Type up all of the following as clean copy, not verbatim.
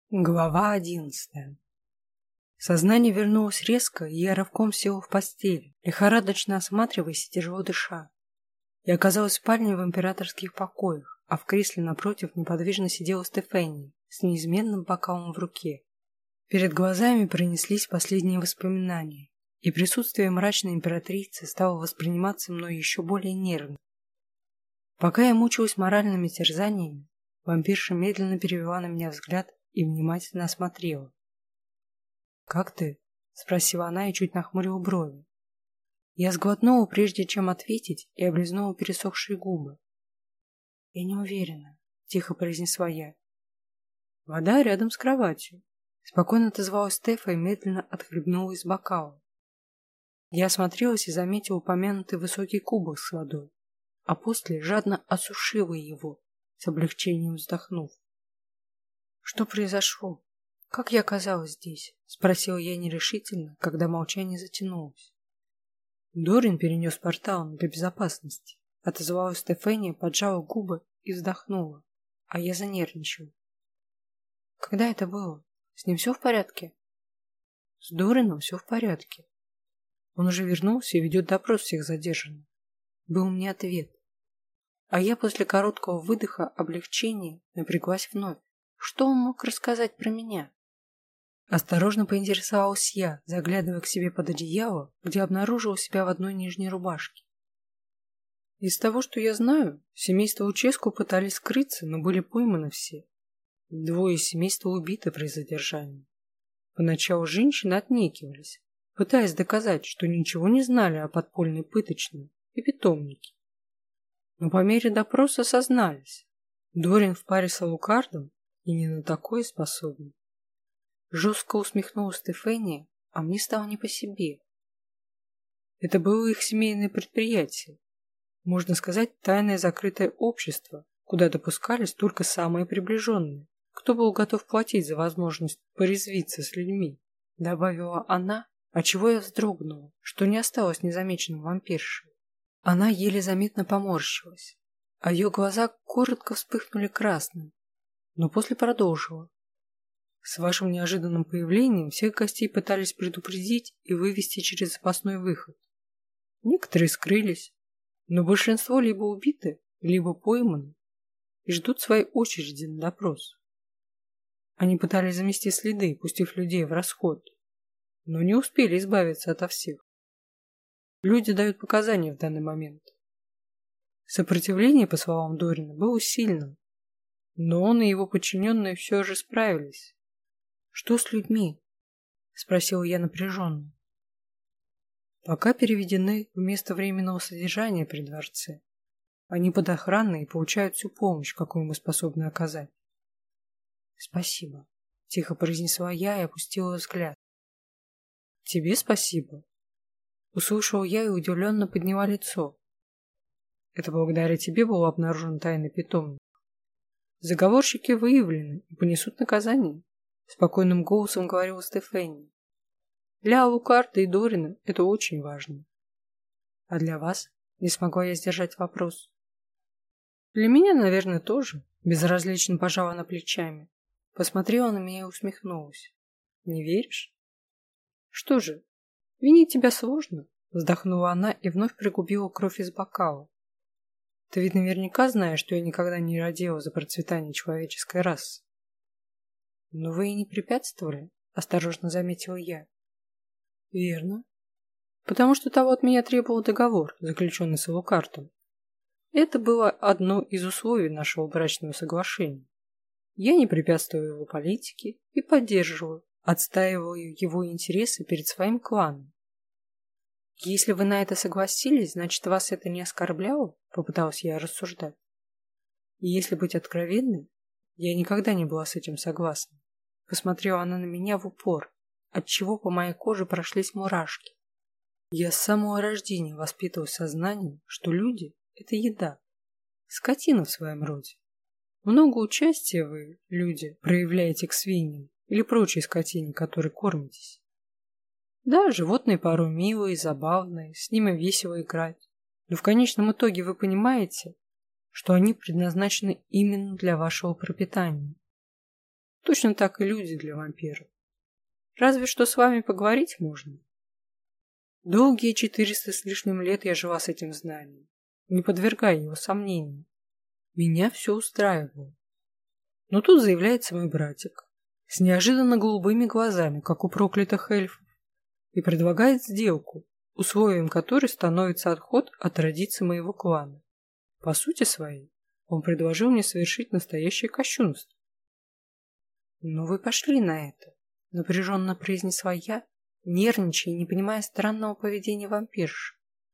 Глава 11. Сознание вернулось резко, и я рывком сел в постель, лихорадочно осматриваясь и тяжело дыша. Я оказалась в спальне в императорских покоях, а в кресле напротив неподвижно сидела Стефания с неизменным бокалом в руке. Перед глазами пронеслись последние воспоминания, и присутствие мрачной императрицы стало восприниматься мной еще более нервно. Пока я мучилась моральными терзаниями, вампирша медленно перевела на меня взгляд и внимательно осмотрела. «Как ты?» — спросила она и чуть нахмурила брови. Я сглотнула, прежде чем ответить, и облизнула пересохшие губы. «Я не уверена», — тихо произнесла я. «Вода рядом с кроватью», — спокойно отозвалась Стефа и медленно отхлебнула из бокала. Я осмотрелась и заметила упомянутый высокий кубок с водой, а после жадно осушила его, с облегчением вздохнув. «Что произошло? Как я оказалась здесь?» — спросила я нерешительно, когда молчание затянулось. «Дорин перенес портал для безопасности», — отозвалась Стефания, поджала губы и вздохнула, а я занервничала. «Когда это было? С ним все в порядке?» «С Дорином все в порядке. Он уже вернулся и ведет допрос всех задержанных», — был мне ответ. А я после короткого выдоха облегчения напряглась вновь. Что он мог рассказать про меня? Осторожно поинтересовалась я, заглядывая к себе под одеяло, где обнаружила себя в одной нижней рубашке. Из того, что я знаю, семейство Луческу пытались скрыться, но были пойманы все. Двое из семейства убиты при задержании. Поначалу женщины отнекивались, пытаясь доказать, что ничего не знали о подпольной пыточной и питомнике. Но по мере допроса сознались. Дорин в паре с Алукардом и не на такое способен. Жестко усмехнулась Стефания, а мне стало не по себе. Это было их семейное предприятие. Можно сказать, тайное закрытое общество, куда допускались только самые приближенные, кто был готов платить за возможность порезвиться с людьми, добавила она, отчего я вздрогнула, что не осталось незамеченным вампиршей. Она еле заметно поморщилась, а ее глаза коротко вспыхнули красным, но после продолжила. С вашим неожиданным появлением всех гостей пытались предупредить и вывести через запасной выход. Некоторые скрылись, но большинство либо убиты, либо пойманы и ждут своей очереди на допрос. Они пытались замести следы, пустив людей в расход, но не успели избавиться ото всех. Люди дают показания в данный момент. Сопротивление, по словам Дорина, было сильным, но он и его подчиненные все же справились. «Что с людьми?» — спросила я напряженно. «Пока переведены в место временного содержания при дворце. Они под охраной и получают всю помощь, какую мы способны оказать». «Спасибо», — тихо произнесла я и опустила взгляд. «Тебе спасибо», — услышала я и удивленно подняла лицо. «Это благодаря тебе был обнаружен тайный питомник. Заговорщики выявлены и понесут наказание», — спокойным голосом говорила Стефания. «Для Алукарда и Дорина это очень важно. А для вас?» — не смогла я сдержать вопрос. «Для меня, наверное, тоже», — безразлично пожала она плечами. Посмотрела на меня и усмехнулась. «Не веришь?» «Что же, винить тебя сложно», — вздохнула она и вновь пригубила кровь из бокала. «Ты ведь наверняка знаешь, что я никогда не радела за процветание человеческой расы». «Но вы и не препятствовали», — осторожно заметила я. «Верно. Потому что того от меня требовал договор, заключенный с Алукартом. Это было одно из условий нашего брачного соглашения. Я не препятствую его политике и поддерживаю, отстаиваю его интересы перед своим кланом. Если вы на это согласились, значит, вас это не оскорбляло?» — попыталась я рассуждать. И если быть откровенной, я никогда не была с этим согласна. Посмотрела она на меня в упор, отчего по моей коже прошлись мурашки. Я с самого рождения воспитывалась сознанием, что люди — это еда, скотина в своем роде. Много участия вы, люди, проявляете к свиньям или прочей скотине, которой кормитесь. Да, животные порой милые, забавные, с ними весело играть, но в конечном итоге вы понимаете, что они предназначены именно для вашего пропитания. Точно так и люди для вампиров. Разве что с вами поговорить можно. Долгие 400 с лишним лет я жила с этим знанием, не подвергая его сомнению. Меня все устраивало. Но тут заявляется мой братик с неожиданно голубыми глазами, как у проклятых эльфов, и предлагает сделку, условием которой становится отход от традиций моего клана. По сути своей, он предложил мне совершить настоящее кощунство. «Но вы пошли на это», — напряженно произнесла я, нервничая и не понимая странного поведения вампирши.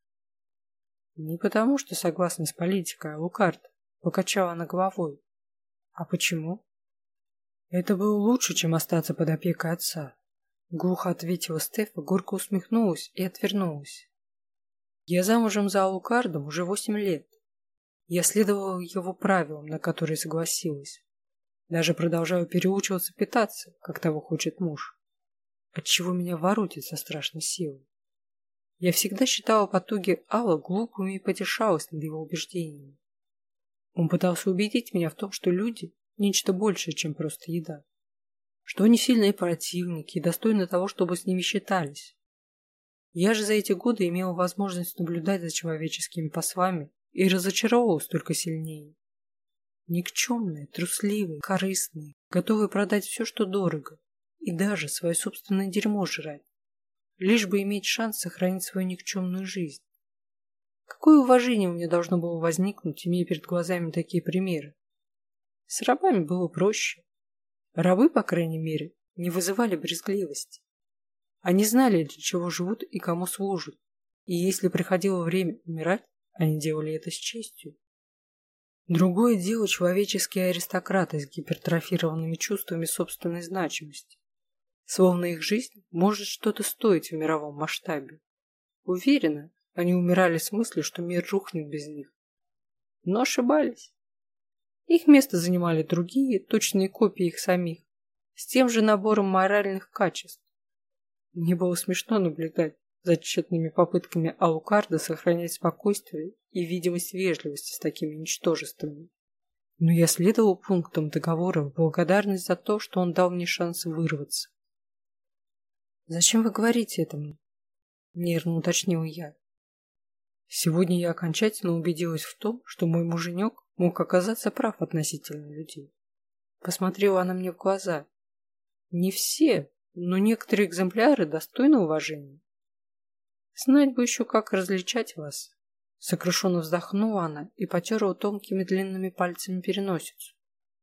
«Не потому, что согласна с политикой Алукарда», — покачала она головой. «А почему?» «Это было лучше, чем остаться под опекой отца», — глухо ответила Стефа, горько усмехнулась и отвернулась. «Я замужем за Алукардом уже 8 лет. Я следовала его правилам, на которые согласилась. Даже продолжаю переучиваться питаться, как того хочет муж, отчего меня воротит со страшной силой. Я всегда считала потуги Алла глупыми и потешалась над его убеждениями. Он пытался убедить меня в том, что люди – нечто большее, чем просто еда, что они сильные противники и достойны того, чтобы с ними считались. Я же за эти годы имела возможность наблюдать за человеческими послами и разочаровалась только сильнее. Никчемные, трусливые, корыстные, готовые продать все, что дорого, и даже свое собственное дерьмо жрать, лишь бы иметь шанс сохранить свою никчемную жизнь. Какое уважение у меня должно было возникнуть, имея перед глазами такие примеры? С рабами было проще. Рабы, по крайней мере, не вызывали брезгливости. Они знали, для чего живут и кому служат, и если приходило время умирать, они делали это с честью. Другое дело человеческие аристократы с гипертрофированными чувствами собственной значимости. Словно их жизнь может что-то стоить в мировом масштабе. Уверена, они умирали с мыслью, что мир рухнет без них. Но ошибались. Их место занимали другие, точные копии их самих, с тем же набором моральных качеств. Мне было смешно наблюдать за тщетными попытками Алукарда сохранять спокойствие и видимость вежливости с такими ничтожествами. Но я следовал пунктам договора в благодарность за то, что он дал мне шанс вырваться. «Зачем вы говорите это мне?» — нервно уточнила я. Сегодня я окончательно убедилась в том, что мой муженек мог оказаться прав относительно людей. Посмотрела она мне в глаза. Не все, но некоторые экземпляры достойны уважения. Знать бы еще, как различать вас. Сокрушенно вздохнула она и потерла тонкими длинными пальцами переносицу.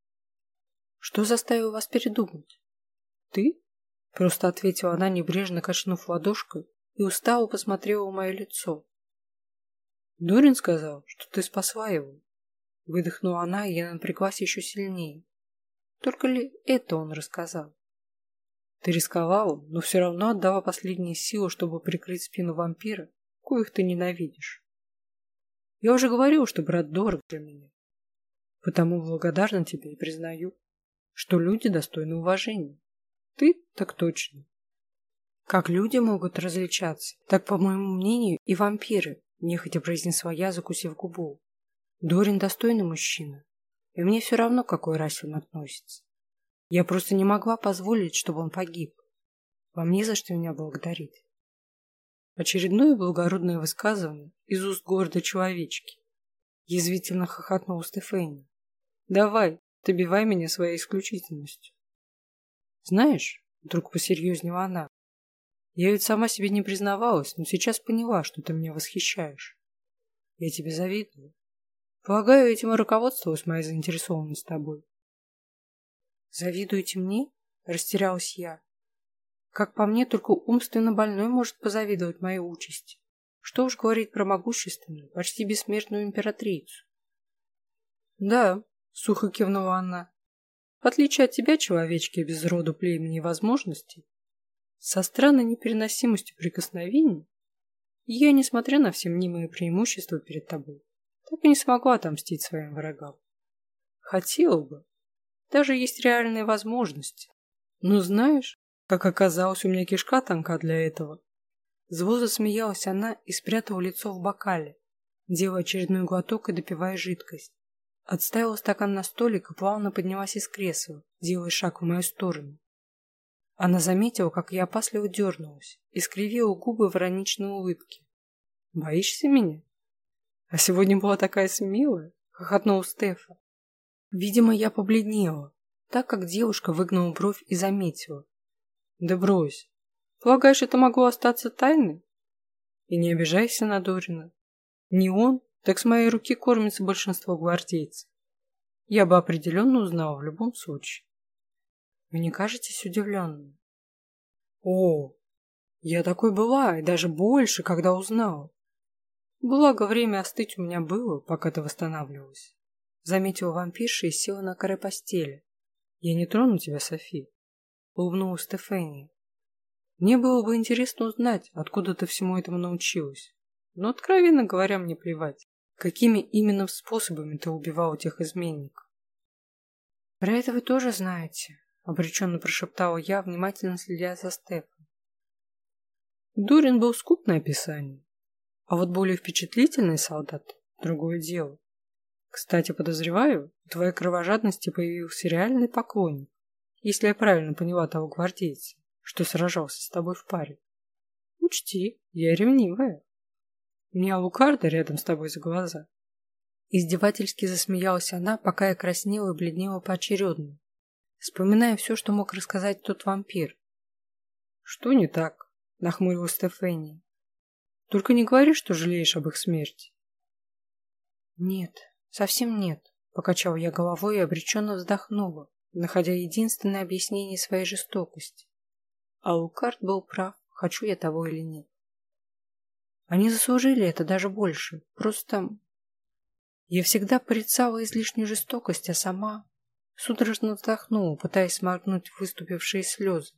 Что заставило вас передумать? Ты? Просто ответила она, небрежно качнув ладошкой, и устало посмотрела в мое лицо. Дорин сказал, что ты спасла его. Выдохнула она, и я напряглась еще сильнее. Только ли это он рассказал? Ты рисковала, но все равно отдала последние силы, чтобы прикрыть спину вампира, коих ты ненавидишь. Я уже говорил, что брат дорог для меня. Потому благодарна тебе и признаю, что люди достойны уважения. Ты так точно. Как люди могут различаться, так, по моему мнению, и вампиры, нехотя произнесла я, закусив губу. Дорин достойный мужчина, и мне все равно, к какой расе он относится. Я просто не могла позволить, чтобы он погиб. Вам не за что меня благодарить. Очередное благородное высказывание из уст гордой человечки. Язвительно хохотнула Стефания. Давай, добивай меня своей исключительностью. Знаешь, вдруг посерьезнела она, я ведь сама себе не признавалась, но сейчас поняла, что ты меня восхищаешь. Я тебе завидую. Полагаю, этим и руководствовалась моя заинтересованность тобой. Завидуете мне? Растерялась я. Как по мне, только умственно больной может позавидовать моей участи. Что уж говорить про могущественную, почти бессмертную императрицу. Да, сухо кивнула она. В отличие от тебя, человечки без роду, племени и возможностей, со странной непереносимостью прикосновений, я, несмотря на все мнимые преимущества перед тобой, так и не смогла отомстить своим врагам. Хотела бы. Даже есть реальные возможности. Но знаешь, как оказалось, у меня кишка тонка для этого. Зло засмеялась она и спрятала лицо в бокале, делая очередной глоток и допивая жидкость. Отставила стакан на столик и плавно поднялась из кресла, делая шаг в мою сторону. Она заметила, как я опасливо дернулась и скривила губы в ироничной улыбке. «Боишься меня? А сегодня была такая смелая!» — хохотнул Стефа. Видимо, я побледнела, так как девушка выгнула бровь и заметила. «Да брось. Полагаешь, это могло остаться тайной? И не обижайся на Дорина. Не он, так с моей руки кормится большинство гвардейцев. Я бы определенно узнала в любом случае. Вы не кажетесь удивленным?» «О, я такой была, и даже больше, когда узнала. Благо, время остыть у меня было, пока ты восстанавливалась», — заметила вампирша и села на край постели. «Я не трону тебя, Софи», — улыбнулась Стефания. «Мне было бы интересно узнать, откуда ты всему этому научилась. Но, откровенно говоря, мне плевать, какими именно способами ты убивала тех изменников». «Про это вы тоже знаете», — обреченно прошептала я, внимательно следя за Стефом. Дорин был скуп на описание, а вот более впечатлительный солдат — другое дело. Кстати, подозреваю, у твоей кровожадности появился реальный поклонник, если я правильно поняла того гвардейца, что сражался с тобой в паре. Учти, я ревнивая. У меня Лукарда рядом с тобой за глаза. Издевательски засмеялась она, пока я краснела и бледнела поочередно, вспоминая все, что мог рассказать тот вампир. «Что не так?» — нахмурилась Стефания. «Только не говори, что жалеешь об их смерти». «Нет, совсем нет», — покачала я головой и обреченно вздохнула, находя единственное объяснение своей жестокости. А Лукард был прав, хочу я того или нет. Они заслужили это даже больше, просто... Я всегда порицала излишнюю жестокость, а сама судорожно вздохнула, пытаясь сморгнуть выступившие слезы.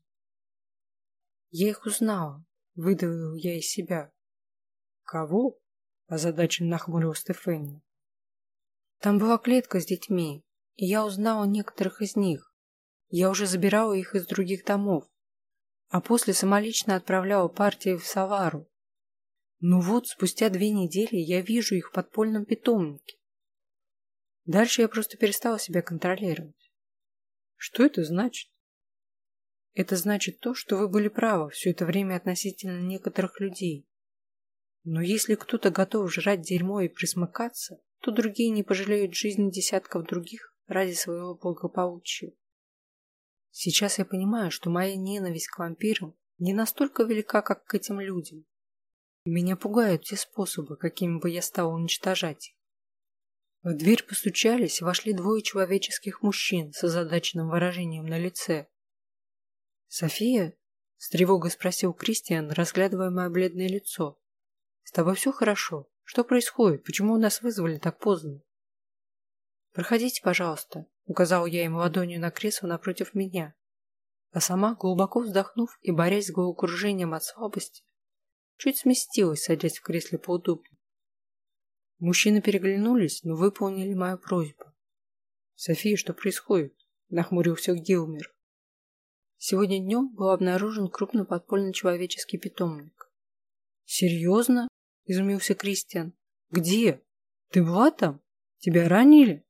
Я их узнала, выдавила я из себя. «Кого?» – озадаченно нахмурила Стефания. «Там была клетка с детьми, и я узнала некоторых из них. Я уже забирала их из других домов, а после самолично отправляла партии в Савару. Ну вот, спустя 2 недели я вижу их в подпольном питомнике. Дальше я просто перестала себя контролировать». «Что это значит?» «Это значит то, что вы были правы все это время относительно некоторых людей. Но если кто-то готов жрать дерьмо и присмыкаться, то другие не пожалеют жизни десятков других ради своего благополучия. Сейчас я понимаю, что моя ненависть к вампирам не настолько велика, как к этим людям. И меня пугают те способы, какими бы я стала уничтожать их». В дверь постучались, и вошли 2 человеческих мужчин с озадаченным выражением на лице. «София?» — с тревогой спросил Кристиан, разглядывая мое бледное лицо. «С тобой все хорошо? Что происходит? Почему нас вызвали так поздно?» «Проходите, пожалуйста», — указал я ему ладонью на кресло напротив меня, а сама, глубоко вздохнув и борясь с головокружением от слабости, чуть сместилась, садясь в кресле поудобнее. Мужчины переглянулись, но выполнили мою просьбу. «София, что происходит?» — нахмурился Гилмер. Сегодня днем был обнаружен крупный подпольный человеческий питомник. «Серьезно?» — изумился Кристиан. «Где? Ты была там? Тебя ранили?»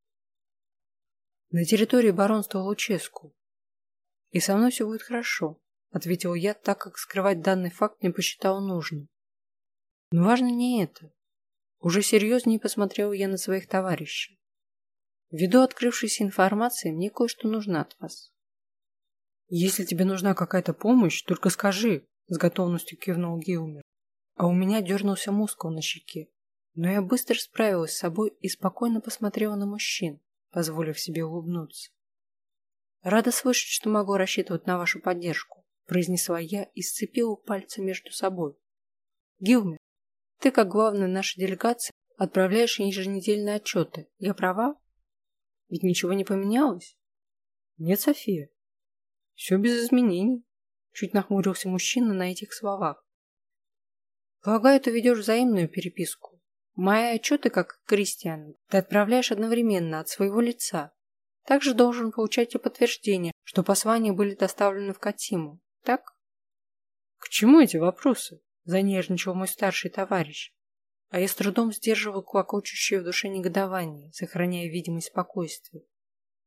«На территории баронства Луческу. И со мной все будет хорошо», — ответил я, так как скрывать данный факт не посчитал нужным. «Но важно не это. Уже серьезнее посмотрел я на своих товарищей. Ввиду открывшейся информации, мне кое-что нужно от вас». «Если тебе нужна какая-то помощь, только скажи», — с готовностью кивнул Гилмер. А у меня дернулся мускул на щеке. Но я быстро справилась с собой и спокойно посмотрела на мужчин, позволив себе улыбнуться. «Рада слышать, что могу рассчитывать на вашу поддержку», — произнесла я и сцепила пальцы между собой. «Гилмер, ты, как главная нашей делегации, отправляешь еженедельные отчеты. Я права? Ведь ничего не поменялось?» «Нет, София. Все без изменений», — чуть нахмурился мужчина на этих словах. «Полагаю, ты ведешь взаимную переписку. Мои отчеты, как и Кристиан, ты отправляешь одновременно от своего лица. Также должен получать и подтверждение, что послания были доставлены в Катиму. Так?» «К чему эти вопросы?» — занервничал мой старший товарищ. А я с трудом сдерживал клокочущее в душе негодование, сохраняя видимость спокойствия.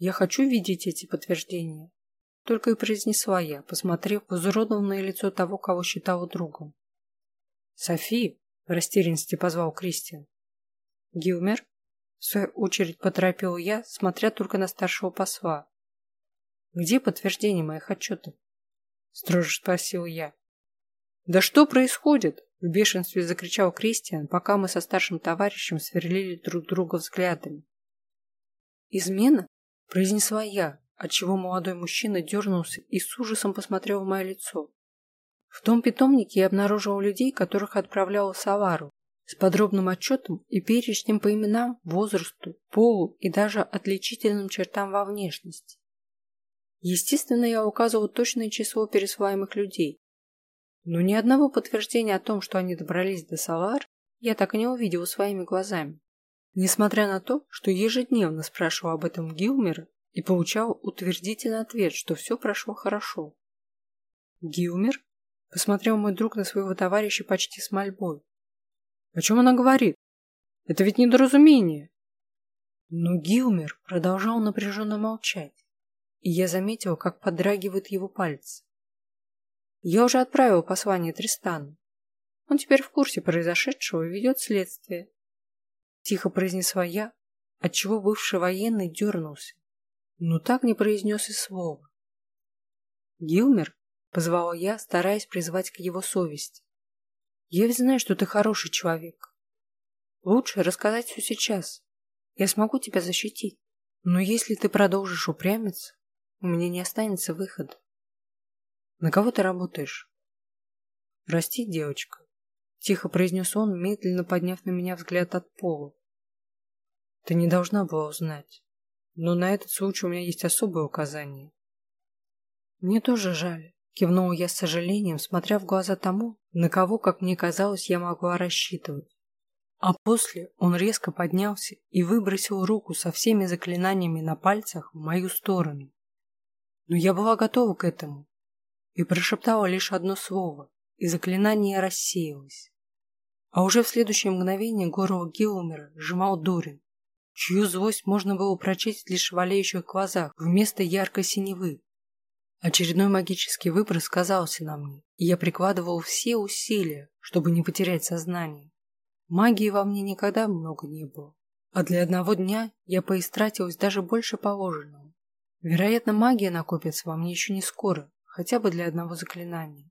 Я хочу видеть эти подтверждения. Только и произнесла я, посмотрев в изуродованное лицо того, кого считала другом. «Софи!» — в растерянности позвал Кристиан. «Гилмер?» — в свою очередь поторопил я, смотря только на старшего посла. «Где подтверждение моих отчетов?» — строже спросил я. «Да что происходит?» — в бешенстве закричал Кристиан, пока мы со старшим товарищем сверлили друг друга взглядами. «Измена?» — произнесла я, отчего молодой мужчина дернулся и с ужасом посмотрел в мое лицо. В том питомнике я обнаружил людей, которых отправляла в Салару, с подробным отчетом и перечнем по именам, возрасту, полу и даже отличительным чертам во внешности. Естественно, я указывал точное число пересылаемых людей, но ни одного подтверждения о том, что они добрались до Салар, я так и не увидел своими глазами. Несмотря на то, что ежедневно спрашивал об этом Гилмера и получал утвердительный ответ, что все прошло хорошо. «Гилмер?» — посмотрел мой друг на своего товарища почти с мольбой. «О чем она говорит? Это ведь недоразумение!» Но Гилмер продолжал напряженно молчать, и я заметил, как подрагивают его пальцы. Я уже отправил послание Тристану. Он теперь в курсе произошедшего и ведет следствие. Тихо произнесла я, отчего бывший военный дернулся, но так не произнес и слова. «Гилмер?» — позвала я, стараясь призвать к его совести. «Я ведь знаю, что ты хороший человек. Лучше рассказать все сейчас. Я смогу тебя защитить. Но если ты продолжишь упрямиться, у меня не останется выхода. На кого ты работаешь?» «Прости, девочка», — тихо произнес он, медленно подняв на меня взгляд от пола. «Ты не должна была узнать, но на этот случай у меня есть особое указание». «Мне тоже жаль», — кивнула я с сожалением, смотря в глаза тому, на кого, как мне казалось, я могла рассчитывать. А после он резко поднялся и выбросил руку со всеми заклинаниями на пальцах в мою сторону. Но я была готова к этому и прошептала лишь одно слово, и заклинание рассеялось. А уже в следующее мгновение горло Гилмера сжимал Дорин, чью злость можно было прочесть лишь в олеющих глазах вместо яркой синевы. Очередной магический выброс сказался на мне, и я прикладывал все усилия, чтобы не потерять сознание. Магии во мне никогда много не было, а для одного дня я поистратилась даже больше положенного. Вероятно, магия накопится во мне еще не скоро, хотя бы для одного заклинания.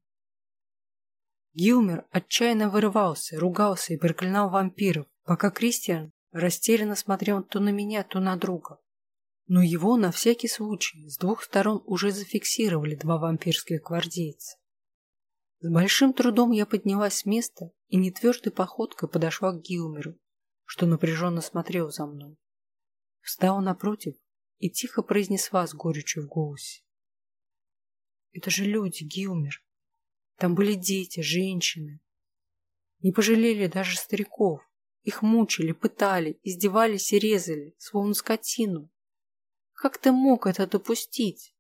Гилмер отчаянно вырывался, ругался и проклинал вампиров, пока Кристиан растерянно смотрел то на меня, то на друга. Но его на всякий случай с двух сторон уже зафиксировали два вампирских гвардейца. С большим трудом я поднялась с места и нетвердой походкой подошла к Гилмеру, что напряженно смотрел за мной. Встала напротив и тихо произнесла с горечью в голосе. «Это же люди, Гилмер. Там были дети, женщины. Не пожалели даже стариков. Их мучили, пытали, издевались и резали, словно скотину. Как ты мог это допустить?»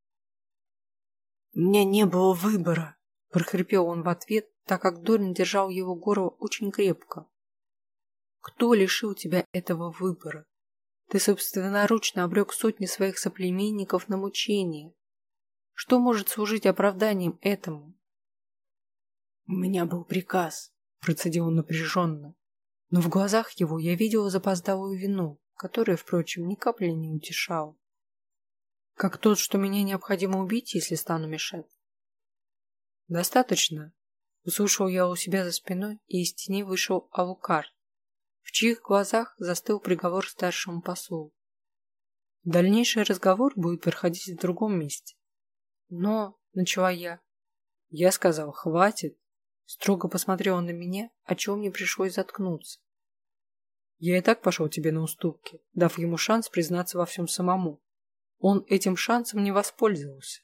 «У меня не было выбора», — прохрипел он в ответ, так как Дорин держал его горло очень крепко. «Кто лишил тебя этого выбора? Ты собственноручно обрек сотни своих соплеменников на мучение. Что может служить оправданием этому?» «У меня был приказ», — процедил он напряженно, но в глазах его я видела запоздалую вину, которая, впрочем, ни капли не утешала. «Как тот, что меня необходимо убить, если стану мешать?» «Достаточно», — услышал я у себя за спиной, и из тени вышел Алукард, в чьих глазах застыл приговор старшему послу. «Дальнейший разговор будет проходить в другом месте». «Но», — начала я. Я сказал: «Хватит», — строго посмотрел он на меня, о чем мне пришлось заткнуться. «Я и так пошел тебе на уступки, дав ему шанс признаться во всем самому. Он этим шансом не воспользовался.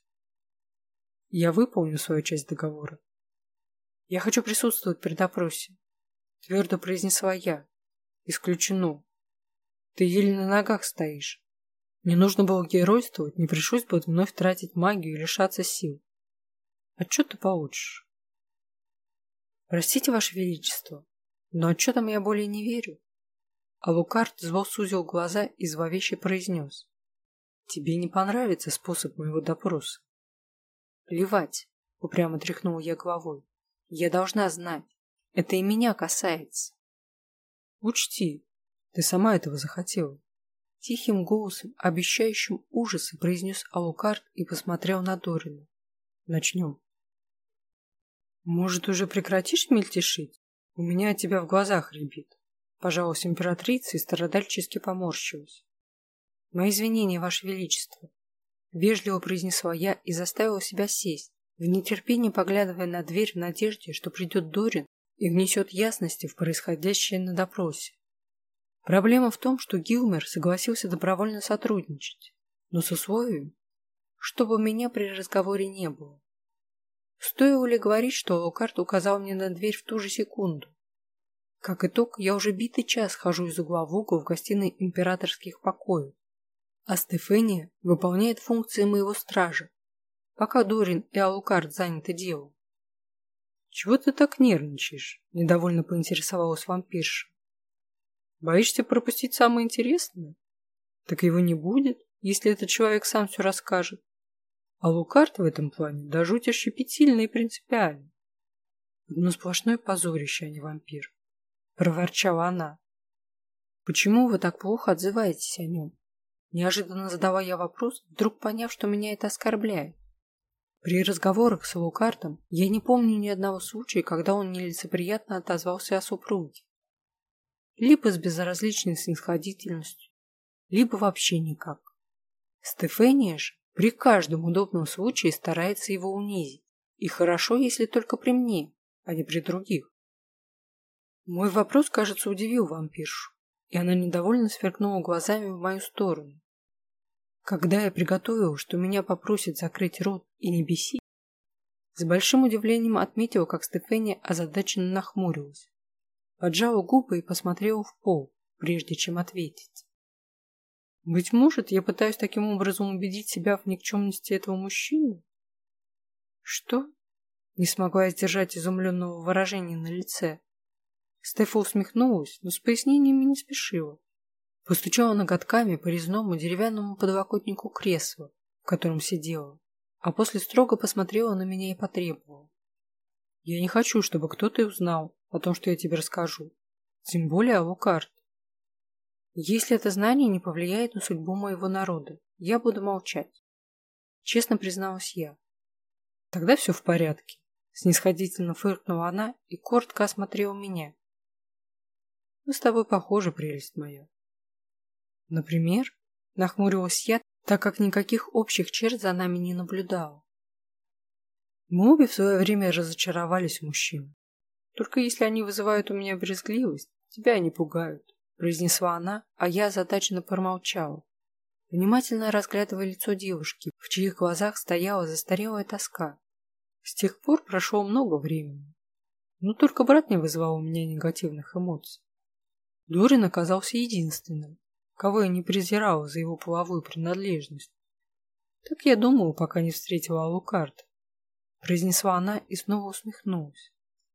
Я выполню свою часть договора. Я хочу присутствовать при допросе», — твердо произнесла я. «Исключено. Ты еле на ногах стоишь. Не нужно было геройствовать, не пришлось бы вновь тратить магию и лишаться сил. Отчет ты получишь». «Простите, Ваше Величество, но отчетам я более не верю». Алукард зло сузил глаза и зловеще произнес: Тебе не понравится способ моего допроса. Плевать, упрямо тряхнула я головой. Я должна знать. Это и меня касается. Учти, ты сама этого захотела. Тихим голосом, обещающим ужасы, произнес Алукард и посмотрел на Дорина. Начнем. Может, уже прекратишь мельтешить? У меня от тебя в глазах рябит. Пожаловалась императрица и страдальчески поморщилась. Мои извинения, Ваше Величество. Вежливо произнесла я и заставила себя сесть, в нетерпении поглядывая на дверь в надежде, что придет Дорин и внесет ясности в происходящее на допросе. Проблема в том, что Гилмер согласился добровольно сотрудничать, но с условием, чтобы меня при разговоре не было. Стоило ли говорить, что Алукард указал мне на дверь в ту же секунду? Как итог, я уже битый час хожу из угла в угол в гостиной императорских покоев, а Стефания выполняет функции моего стража, пока Дорин и Алукард заняты делом. «Чего ты так нервничаешь?» – недовольно поинтересовалась вампирша. «Боишься пропустить самое интересное? Так его не будет, если этот человек сам все расскажет. А Алукард в этом плане до жути щепетильный и принципиальный. Одно сплошное позорище, а не вампир», – проворчала она. «Почему вы так плохо отзываетесь о нем?» Неожиданно задала я вопрос, вдруг поняв, что меня это оскорбляет. При разговорах с Алукардом я не помню ни одного случая, когда он нелицеприятно отозвался о супруге. Либо с безразличной снисходительностью, либо вообще никак. Стефания же при каждом удобном случае старается его унизить. И хорошо, если только при мне, а не при других. Мой вопрос, кажется, удивил вампиршу, и она недовольно сверкнула глазами в мою сторону. Когда я приготовил, что меня попросят закрыть рот и не бесить, с большим удивлением отметила, как Стефания озадаченно нахмурилась, поджала губы и посмотрела в пол, прежде чем ответить. Быть может, я пытаюсь таким образом убедить себя в никчемности этого мужчины? Что? Не смогла я сдержать изумленного выражения на лице. Стефа усмехнулась, но с пояснениями не спешила. Постучала ноготками по резному деревянному подлокотнику кресла, в котором сидела, а после строго посмотрела на меня и потребовала. Я не хочу, чтобы кто-то узнал о том, что я тебе расскажу. Тем более Алукард. Если это знание не повлияет на судьбу моего народа, я буду молчать. Честно призналась я. Тогда все в порядке. Снисходительно фыркнула она и коротко осмотрела меня. Мы с тобой похожи, прелесть моя. Например, нахмурилась я, так как никаких общих черт за нами не наблюдала. Мы обе в свое время разочаровались в мужчинах. Только если они вызывают у меня брезгливость, тебя они пугают, произнесла она, а я озадаченно промолчала, внимательно разглядывая лицо девушки, в чьих глазах стояла застарелая тоска. С тех пор прошло много времени, но только брат не вызывал у меня негативных эмоций. Дорин оказался единственным, кого я не презирала за его половую принадлежность. Так я думала, пока не встретила Алукарда, произнесла она и снова усмехнулась.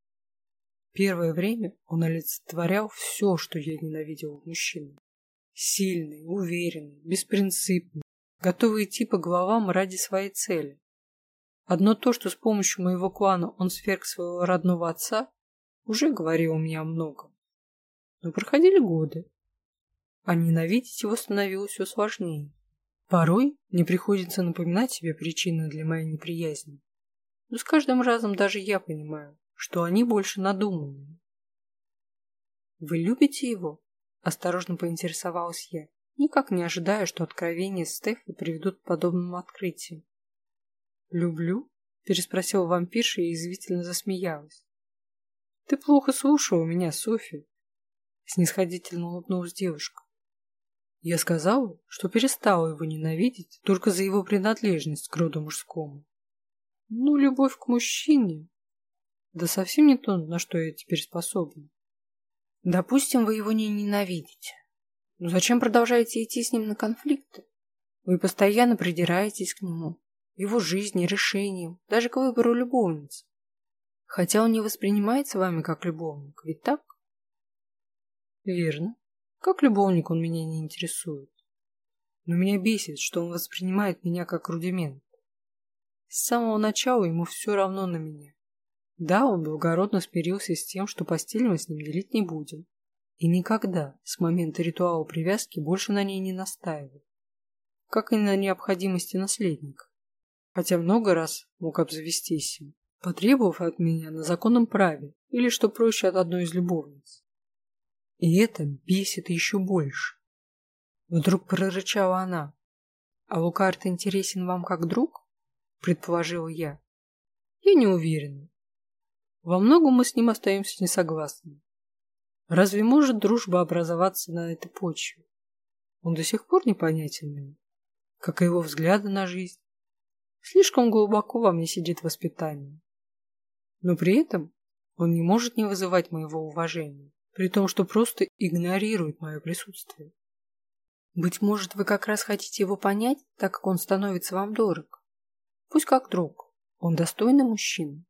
Первое время он олицетворял все, что я ненавидела в мужчине. Сильный, уверенный, беспринципный, готовый идти по головам ради своей цели. Одно то, что с помощью моего клана он сверг своего родного отца, уже говорило мне о многом. Но проходили годы, а ненавидеть его становилось все сложнее. Порой мне приходится напоминать себе причины для моей неприязни. Но с каждым разом даже я понимаю, что они больше надуманные. «Вы любите его?» – осторожно поинтересовалась я, никак не ожидая, что откровения Стефы приведут к подобному открытию. «Люблю?» – переспросила вампирша и язвительно засмеялась. «Ты плохо слушала меня, Софья», – снисходительно улыбнулась девушка. «Я сказала, что перестала его ненавидеть только за его принадлежность к роду мужскому. Ну, любовь к мужчине, да совсем не то, на что я теперь способна. Допустим, вы его не ненавидите. Но зачем продолжаете идти с ним на конфликты? Вы постоянно придираетесь к нему, его жизни, решениям, даже к выбору любовницы. Хотя он не воспринимается вами как любовник, ведь так? Верно. Как любовник он меня не интересует. Но меня бесит, что он воспринимает меня как рудимент. С самого начала ему все равно на меня. Да, он благородно смирился с тем, что постель мы с ним делить не будем. И никогда, с момента ритуала привязки, больше на ней не настаивал. Как и на необходимости наследника. Хотя много раз мог обзавестись им, потребовав от меня на законном праве или, что проще, от одной из любовниц. И это бесит еще больше. Вдруг прорычала она. «А Лукард интересен вам как друг?» – предположила я. «Я не уверена. Во многом мы с ним остаемся несогласными. Разве может дружба образоваться на этой почве? Он до сих пор непонятен мне, как и его взгляды на жизнь. Слишком глубоко во мне сидит воспитание. Но при этом он не может не вызывать моего уважения, при том, что просто игнорирует мое присутствие. Быть может, вы как раз хотите его понять, так как он становится вам дорог. Пусть как друг. Он достойный мужчина».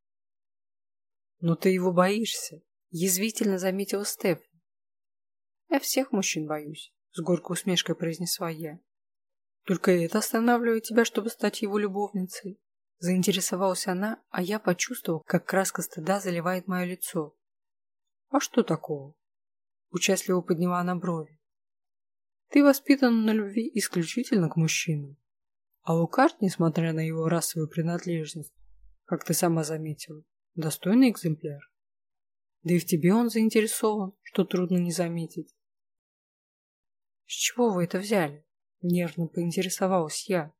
«Но ты его боишься», — язвительно заметила Стефан. «Я всех мужчин боюсь», — с горькой усмешкой произнесла я. «Только это останавливает тебя, чтобы стать его любовницей?» Заинтересовалась она, а я почувствовал, как краска стыда заливает мое лицо. «А что такого?» Участливо подняла она брови. «Ты воспитан на любви исключительно к мужчинам. А Лукард, несмотря на его расовую принадлежность, как ты сама заметила, достойный экземпляр. Да и в тебе он заинтересован, что трудно не заметить». «С чего вы это взяли?» — нервно поинтересовалась я.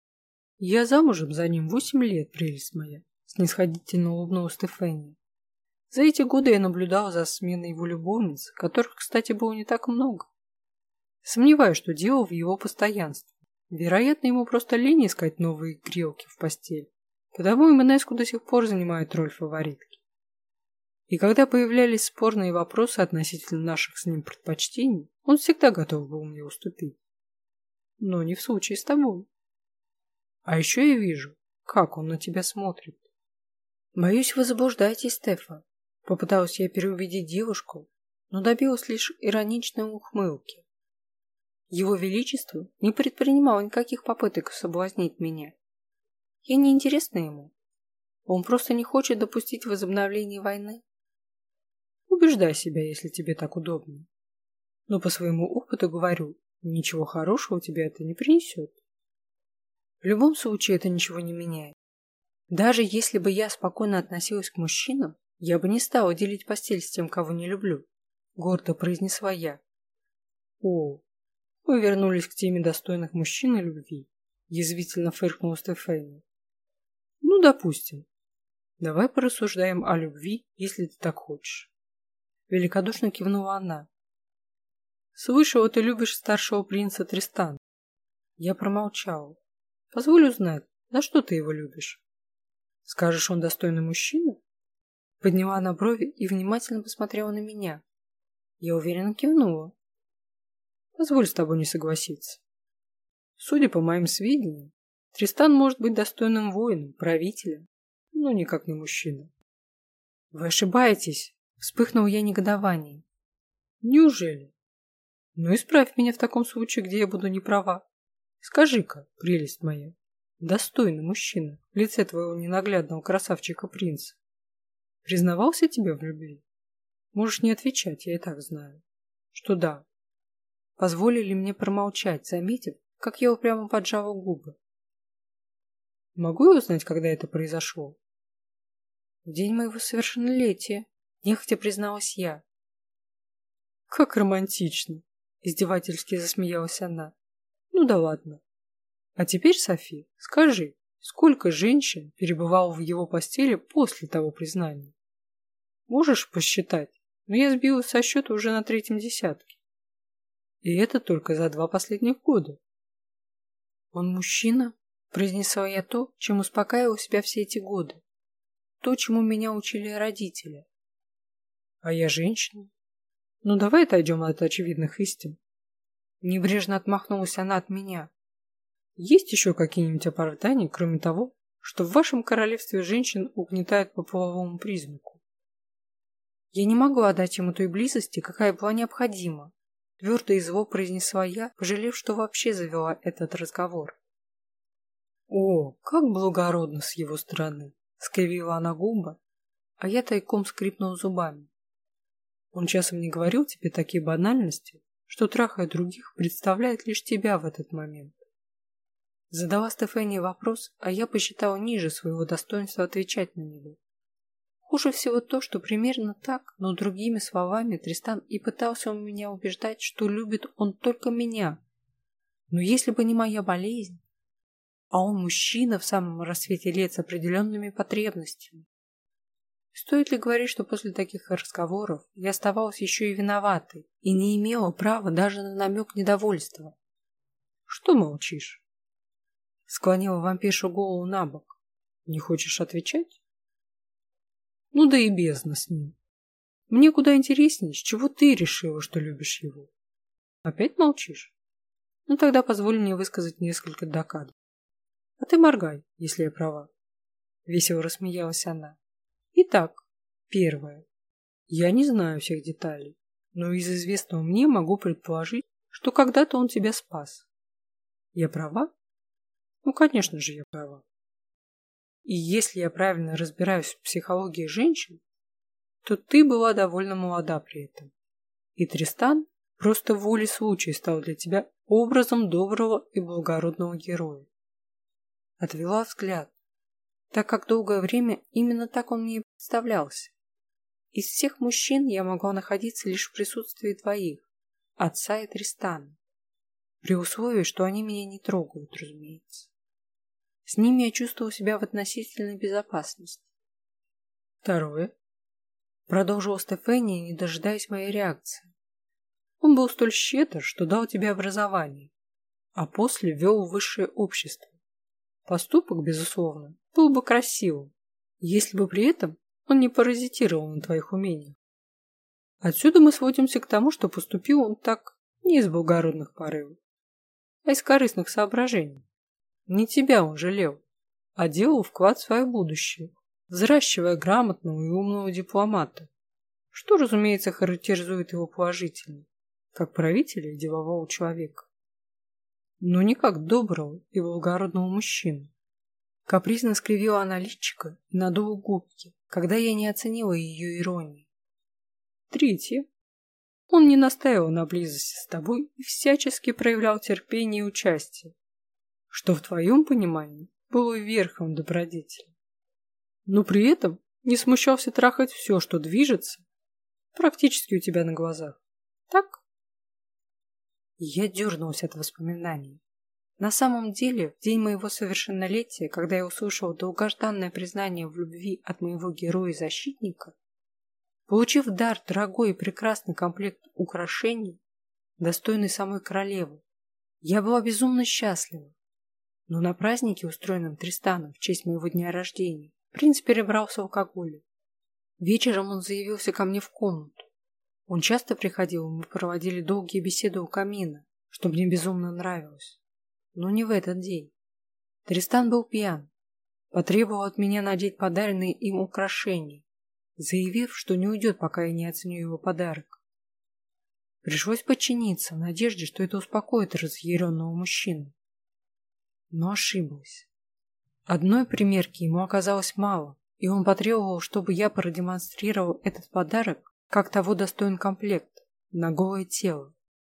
«Я замужем за ним 8 лет, прелесть моя», — снисходительно улыбнулась Стефания. «За эти годы я наблюдала за сменой его любовниц, которых, кстати, было не так много. Сомневаюсь, что дело в его постоянстве. Вероятно, ему просто лень искать новые грелки в постель, потому и Менеску до сих пор занимает роль фаворитки. И когда появлялись спорные вопросы относительно наших с ним предпочтений, он всегда готов был мне уступить. Но не в случае с тобой. А еще я вижу, как он на тебя смотрит». «Боюсь, вы заблуждаетесь, Стефа», — попыталась я переубедить девушку, но добилась лишь ироничной ухмылки. Его Величество не предпринимал никаких попыток соблазнить меня. Я не интересна ему. Он просто не хочет допустить возобновления войны. Убеждай себя, если тебе так удобно. Но по своему опыту говорю, ничего хорошего тебе это не принесет. В любом случае это ничего не меняет. Даже если бы я спокойно относилась к мужчинам, я бы не стала делить постель с тем, кого не люблю, гордо произнесла я. «О, мы вернулись к теме достойных мужчин и любви», язвительно фыркнула Стефания. «Ну, допустим. Давай порассуждаем о любви, если ты так хочешь». Великодушно кивнула она. «Слышала, ты любишь старшего принца Тристана». Я промолчала. «Позволь узнать, за что ты его любишь?» «Скажешь, он достойный мужчина?» Подняла она брови и внимательно посмотрела на меня. Я уверенно кивнула. «Позволь с тобой не согласиться. Судя по моим сведениям, Тристан может быть достойным воином, правителем, но никак не мужчина». «Вы ошибаетесь!» — вспыхнул я негодованием. «Неужели? Ну исправь меня в таком случае, где я буду не права. Скажи-ка, прелесть моя, достойный мужчина в лице твоего ненаглядного красавчика-принца признавался тебе в любви? Можешь не отвечать, я и так знаю, что да». Позволили мне промолчать, заметив, как я упрямо поджала губы. «Могу я узнать, когда это произошло?» «В день моего совершеннолетия», — нехотя призналась я. «Как романтично!» — издевательски засмеялась она. «Ну да ладно. А теперь, Софи, скажи, сколько женщин перебывало в его постели после того признания? Можешь посчитать? Но я сбилась со счета уже на 3-м десятке. И это только за 2 последних года». «Он мужчина?» — произнесла я то, чем успокаивала себя все эти годы. То, чему меня учили родители. «А я женщина. Ну давай отойдем от очевидных истин». Небрежно отмахнулась она от меня. «Есть еще какие-нибудь оправдания, кроме того, что в вашем королевстве женщин угнетают по половому признаку?» Я не могла дать ему той близости, какая была необходима. Твердо и зло произнесла я, пожалев, что вообще завела этот разговор. О, как благородно с его стороны! Скривила она губы, а я тайком скрипнул зубами. Он часом не говорил тебе такие банальности, что, трахая других, представляет лишь тебя в этот момент. Задала Стефания вопрос, а я посчитала ниже своего достоинства отвечать на него. Хуже всего то, что примерно так, но другими словами Тристан и пытался меня убеждать, что любит он только меня. Но если бы не моя болезнь, а он мужчина в самом рассвете лет с определенными потребностями. Стоит ли говорить, что после таких разговоров я оставалась еще и виноватой и не имела права даже на намек недовольства? Что молчишь? Склонила вампирша голову на бок. Не хочешь отвечать? Ну да и бездна с ним. Мне куда интереснее, с чего ты решила, что любишь его. Опять молчишь? Ну тогда позволь мне высказать несколько докадов. А ты моргай, если я права. Весело рассмеялась она. Итак, первое. Я не знаю всех деталей, но из известного мне могу предположить, что когда-то он тебя спас. Я права? Ну, конечно же, я права. И если я правильно разбираюсь в психологии женщин, то ты была довольно молода при этом. И Тристан просто волей случая стал для тебя образом доброго и благородного героя. Отвела взгляд, так как долгое время именно так он мне и представлялся. Из всех мужчин я могла находиться лишь в присутствии двоих, отца и Тристана, при условии, что они меня не трогают, разумеется. С ними я чувствовала себя в относительной безопасности. Второе. Продолжила Стефания, не дожидаясь моей реакции. Он был столь щедр, что дал тебе образование, а после ввел в высшее общество. Поступок, безусловно, был бы красивым, если бы при этом он не паразитировал на твоих умениях. Отсюда мы сводимся к тому, что поступил он так не из благородных порывов, а из корыстных соображений. Не тебя он жалел, а делал вклад в свое будущее, взращивая грамотного и умного дипломата, что, разумеется, характеризует его положительно, как правителя и делового человека, но не как доброго и благородного мужчину. Капризно скривила она личико и надула губки, когда я не оценила ее иронии. Третье. Он не настаивал на близости с тобой и всячески проявлял терпение и участие, что в твоем понимании было верхом добродетели. Но при этом не смущался трахать все, что движется, практически у тебя на глазах. Так? Я дернулась от воспоминаний. На самом деле, в день моего совершеннолетия, когда я услышала долгожданное признание в любви от моего героя и защитника, получив в дар дорогой и прекрасный комплект украшений, достойный самой королевы, я была безумно счастлива. Но на празднике, устроенном Тристаном в честь моего дня рождения, принц перебрался в алкоголь. Вечером он заявился ко мне в комнату. Он часто приходил, и мы проводили долгие беседы у камина, что мне безумно нравилось. Но не в этот день. Тристан был пьян, потребовал от меня надеть подаренные им украшения, заявив, что не уйдет, пока я не оценю его подарок. Пришлось подчиниться в надежде, что это успокоит разъяренного мужчину. Но ошиблась. Одной примерки ему оказалось мало, и он потребовал, чтобы я продемонстрировал этот подарок, как того достоин комплект, на голое тело.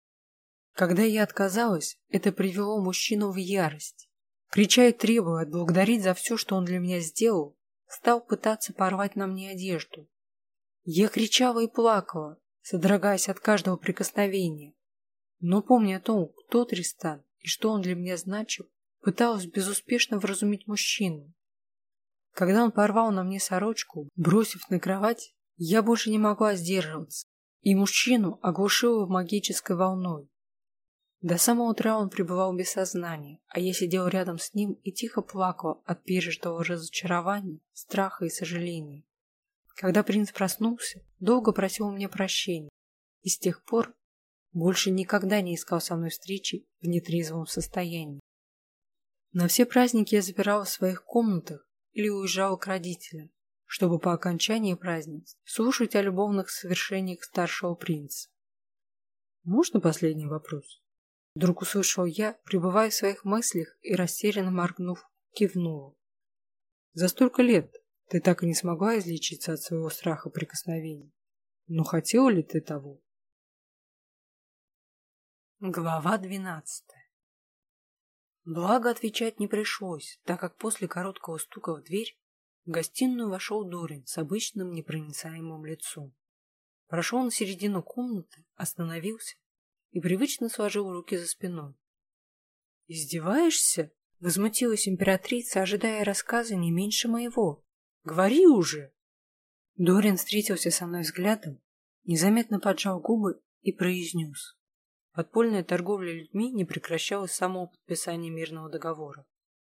Когда я отказалась, это привело мужчину в ярость. Крича и требуя отблагодарить за все, что он для меня сделал, стал пытаться порвать на мне одежду. Я кричала и плакала, содрогаясь от каждого прикосновения. Но, помня о том, кто Тристан и что он для меня значил, пыталась безуспешно вразумить мужчину. Когда он порвал на мне сорочку, бросив на кровать, я больше не могла сдерживаться, и мужчину оглушило магической волной. До самого утра он пребывал без сознания, а я сидела рядом с ним и тихо плакала от пережитого разочарования, страха и сожаления. Когда принц проснулся, долго просил у меня прощения, и с тех пор больше никогда не искал со мной встречи в нетрезвом состоянии. На все праздники я запиралась в своих комнатах или уезжала к родителям, чтобы по окончании праздниц слушать о любовных совершениях старшего принца. Можно последний вопрос? Вдруг услышал я, пребывая в своих мыслях и растерянно моргнув, кивнула. За столько лет ты так и не смогла излечиться от своего страха прикосновений. Но хотела ли ты того? Глава 12. Благо отвечать не пришлось, так как после короткого стука в дверь в гостиную вошел Дорин с обычным непроницаемым лицом. Прошел на середину комнаты, остановился и привычно сложил руки за спиной. «Издеваешься?» — возмутилась императрица, ожидая рассказа не меньше моего. «Говори уже!» Дорин встретился со мной взглядом, незаметно поджал губы и произнес. Подпольная торговля людьми не прекращалась с самого подписания мирного договора.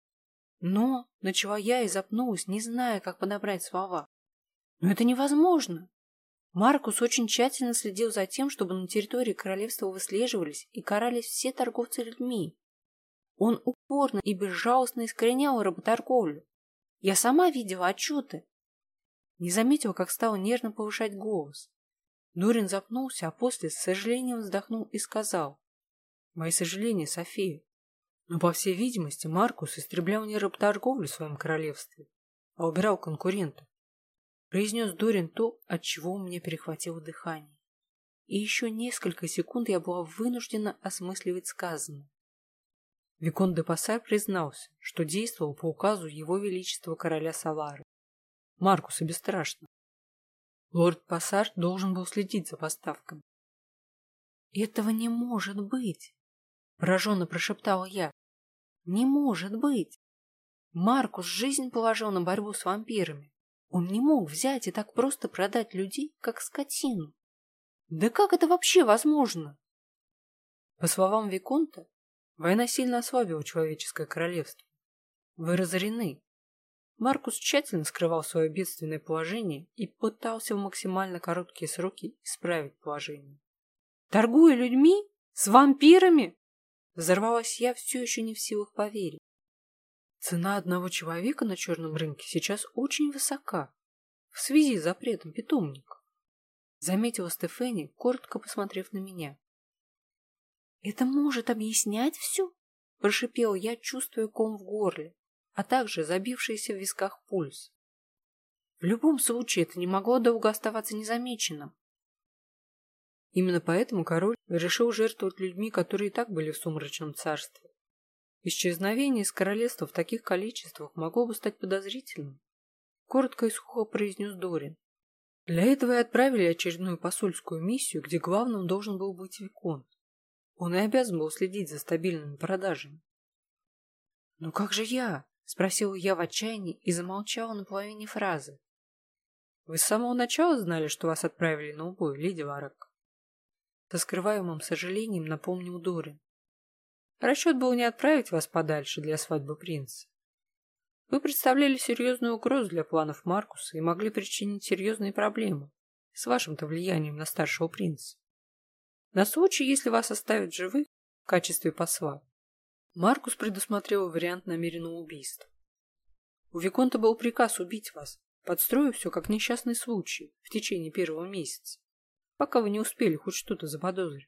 Но, начала я и запнулась, не зная, как подобрать слова. Но это невозможно. Маркус очень тщательно следил за тем, чтобы на территории королевства выслеживались и карались все торговцы людьми. Он упорно и безжалостно искоренял работорговлю. Я сама видела отчеты. Не заметила, как стал нервно повышать голос. Дорин запнулся, а после с сожалением вздохнул и сказал: «Мои сожаления, София, но, по всей видимости, Маркус истреблял не работорговлю в своем королевстве, а убирал конкурентов», произнес Дорин то, от чего у меня перехватило дыхание. И еще несколько секунд я была вынуждена осмысливать сказанное. Виконт де Пассар признался, что действовал по указу его величества короля Салары. Маркуса бесстрашно. Лорд Пассар должен был следить за поставками. «Этого не может быть!» — пораженно прошептала я. «Не может быть! Маркус жизнь положил на борьбу с вампирами. Он не мог взять и так просто продать людей, как скотину. Да как это вообще возможно?» По словам Виконта, война сильно ослабила человеческое королевство. Вы разорены. Маркус тщательно скрывал свое бедственное положение и пытался в максимально короткие сроки исправить положение. «Торгуя людьми? С вампирами?» Взорвалась я, все еще не в силах поверить. Цена одного человека на черном рынке сейчас очень высока в связи с запретом питомников, заметила Стефани, коротко посмотрев на меня. «Это может объяснять все?» – прошипела я, чувствуя ком в горле, а также забившийся в висках пульс. В любом случае это не могло долго оставаться незамеченным. Именно поэтому король решил жертвовать людьми, которые и так были в сумрачном царстве. Исчезновение из королевства в таких количествах могло бы стать подозрительным. Коротко и сухо произнес Дорин. Для этого и отправили очередную посольскую миссию, где главным должен был быть Виконт. Он и обязан был следить за стабильными продажами. «Ну как же я?» — спросила я в отчаянии и замолчала на половине фразы. «Вы с самого начала знали, что вас отправили на убой, леди Варак?» Со скрываемым сожалением напомнил Дорин. «Расчет был не отправить вас подальше для свадьбы принца. Вы представляли серьезную угрозу для планов Маркуса и могли причинить серьезные проблемы с вашим-то влиянием на старшего принца. На случай, если вас оставят живых в качестве посла, Маркус предусмотрел вариант намеренного убийства. У Виконта был приказ убить вас, подстроив все как несчастный случай в течение первого месяца, пока вы не успели хоть что-то заподозрить.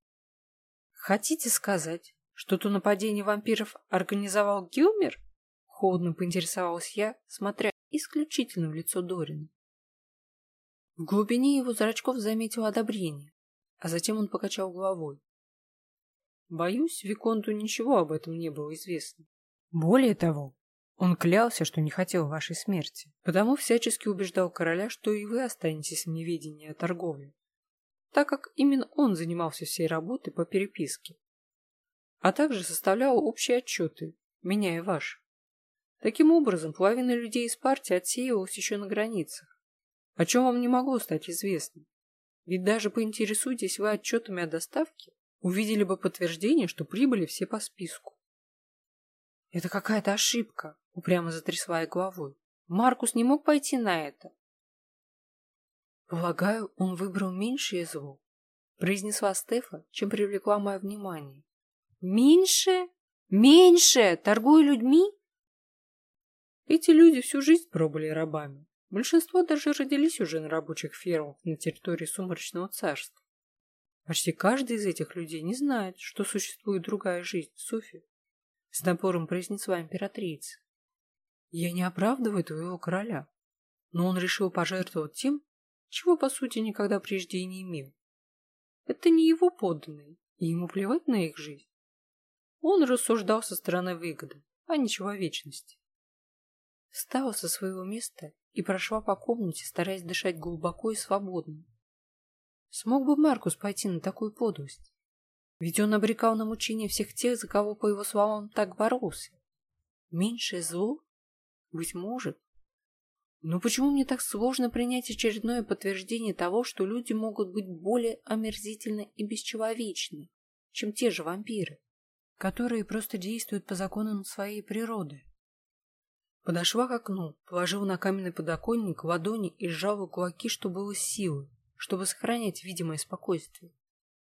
Хотите сказать, что то нападение вампиров организовал Гилмер? Холодно поинтересовалась я, смотря исключительно в лицо Дорина. В глубине его зрачков заметил одобрение, а затем он покачал головой. Боюсь, Виконту ничего об этом не было известно. Более того, он клялся, что не хотел вашей смерти, потому всячески убеждал короля, что и вы останетесь в неведении о торговле, так как именно он занимался всей работой по переписке, а также составлял общие отчеты, меняя ваши. Таким образом, половина людей из партии отсеивалась еще на границах, о чем вам не могло стать известно. Ведь даже поинтересуйтесь вы отчетами о доставке, увидели бы подтверждение, что прибыли все по списку. «Это какая-то ошибка», — упрямо затрясла я головой. «Маркус не мог пойти на это». «Полагаю, он выбрал меньшее зло», — произнесла Стефа, чем привлекла мое внимание. «Меньше? Меньше? Торгуя людьми?» Эти люди всю жизнь пробыли рабами. Большинство даже родились уже на рабочих фермах на территории Сумрачного царства. Почти каждый из этих людей не знает, что существует другая жизнь, Софи, с напором произнесла императрица. Я не оправдываю твоего короля, но он решил пожертвовать тем, чего, по сути, никогда прежде и не имел. Это не его подданные, и ему плевать на их жизнь. Он рассуждал со стороны выгоды, а не человечности. Встала со своего места и прошла по комнате, стараясь дышать глубоко и свободно. Смог бы Маркус пойти на такую подлость? Ведь он обрекал на мучение всех тех, за кого, по его словам, так боролся. Меньшее зло? Быть может. Но почему мне так сложно принять очередное подтверждение того, что люди могут быть более омерзительны и бесчеловечны, чем те же вампиры, которые просто действуют по законам своей природы? Подошла к окну, положила на каменный подоконник ладони и сжала кулаки, что было силы, чтобы сохранять видимое спокойствие.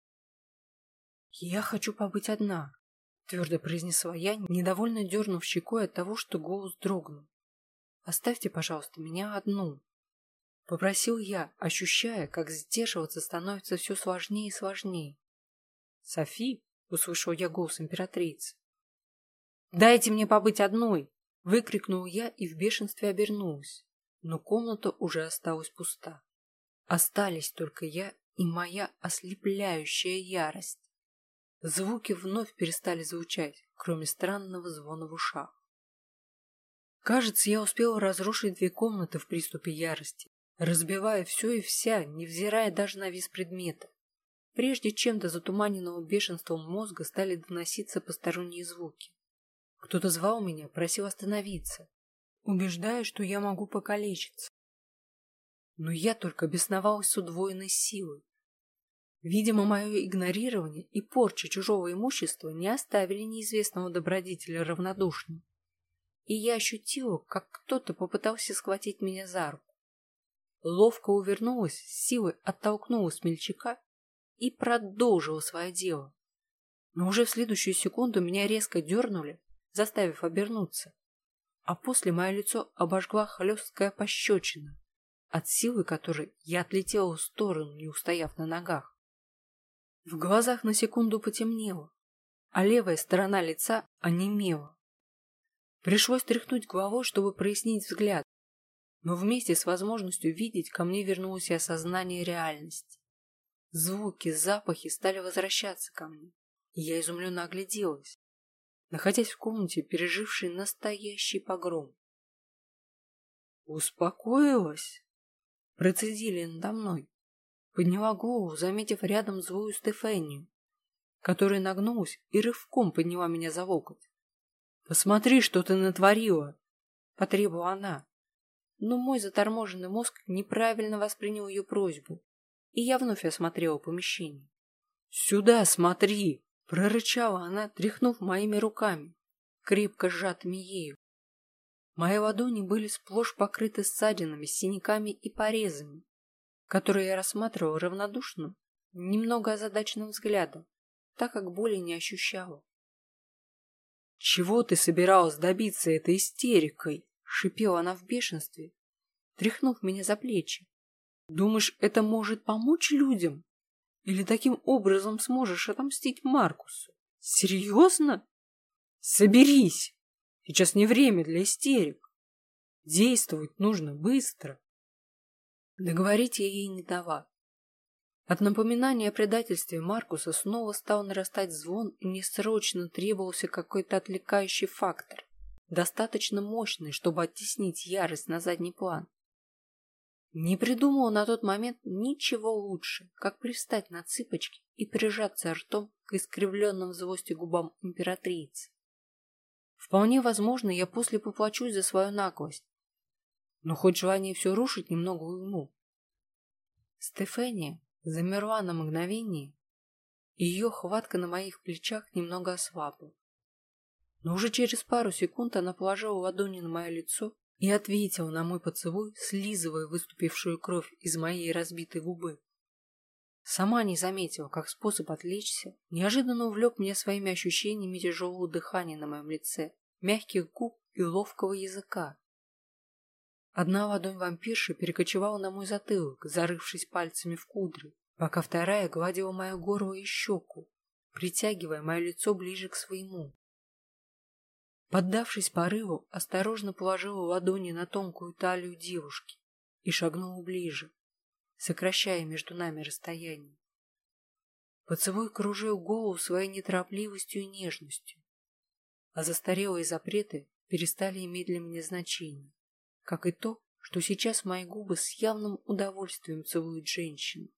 «Я хочу побыть одна», — твердо произнесла я, недовольно дернув щекой от того, что голос дрогнул. «Оставьте, пожалуйста, меня одну», — попросил я, ощущая, как сдерживаться становится все сложнее и сложнее. «Софи», — услышал я голос императрицы. «Дайте мне побыть одной!» — выкрикнул я и в бешенстве обернулась, но комната уже осталась пуста. Остались только я и моя ослепляющая ярость. Звуки вновь перестали звучать, кроме странного звона в ушах. Кажется, я успела разрушить 2 комнаты в приступе ярости, разбивая все и вся, невзирая даже на вес предмета, прежде чем до затуманенного бешенством мозга стали доноситься посторонние звуки. Кто-то звал меня, просил остановиться, убеждая, что я могу покалечиться. Но я только бесновалась с удвоенной силой. Видимо, мое игнорирование и порча чужого имущества не оставили неизвестного добродетеля равнодушным. И я ощутила, как кто-то попытался схватить меня за руку. Ловко увернулась, с силой оттолкнула смельчака и продолжила свое дело. Но уже в следующую секунду меня резко дернули, заставив обернуться. А после мое лицо обожгла хлесткая пощечина, от силы которой я отлетела в сторону, не устояв на ногах. В глазах на секунду потемнело, а левая сторона лица онемела. Пришлось тряхнуть головой, чтобы прояснить взгляд, но вместе с возможностью видеть ко мне вернулось и осознание реальности. Звуки, запахи стали возвращаться ко мне, и я изумленно огляделась, находясь в комнате, пережившей настоящий погром. «Успокоилась?» — процедили надо мной. Подняла голову, заметив рядом злую Стефанию, которая нагнулась и рывком подняла меня за локоть. «Посмотри, что ты натворила!» — потребовала она. Но мой заторможенный мозг неправильно воспринял ее просьбу, и я вновь осмотрела помещение. «Сюда смотри!» — прорычала она, тряхнув моими руками, крепко сжатыми ею. Мои ладони были сплошь покрыты ссадинами, синяками и порезами, которые я рассматривала равнодушным, немного озадаченным взглядом, так как боли не ощущала. «Чего ты собиралась добиться этой истерикой?» — шипела она в бешенстве, тряхнув меня за плечи. «Думаешь, это может помочь людям? Или таким образом сможешь отомстить Маркусу? Серьезно? Соберись! Сейчас не время для истерик. Действовать нужно быстро». Договорить я ей не дала. От напоминания о предательстве Маркуса снова стал нарастать звон, и мне срочно требовался какой-то отвлекающий фактор, достаточно мощный, чтобы оттеснить ярость на задний план. Не придумала на тот момент ничего лучше, как привстать на цыпочки и прижаться ртом к искривленным злости губам императрицы. Вполне возможно, я после поплачусь за свою наглость, но хоть желание все рушить немного уйму. Стефания замерла на мгновение, и ее хватка на моих плечах немного ослабла. Но уже через пару секунд она положила ладони на мое лицо и ответила на мой поцелуй, слизывая выступившую кровь из моей разбитой губы. Сама не заметила, как способ отвлечься неожиданно увлек меня своими ощущениями тяжелого дыхания на моем лице, мягких губ и ловкого языка. Одна ладонь вампирши перекочевала на мой затылок, зарывшись пальцами в кудри, пока вторая гладила мое горло и щеку, притягивая мое лицо ближе к своему. Поддавшись порыву, осторожно положила ладони на тонкую талию девушки и шагнула ближе, сокращая между нами расстояние. Поцелуй кружил голову своей неторопливостью и нежностью, а застарелые запреты перестали иметь для меня значение, как и то, что сейчас мои губы с явным удовольствием целуют женщину.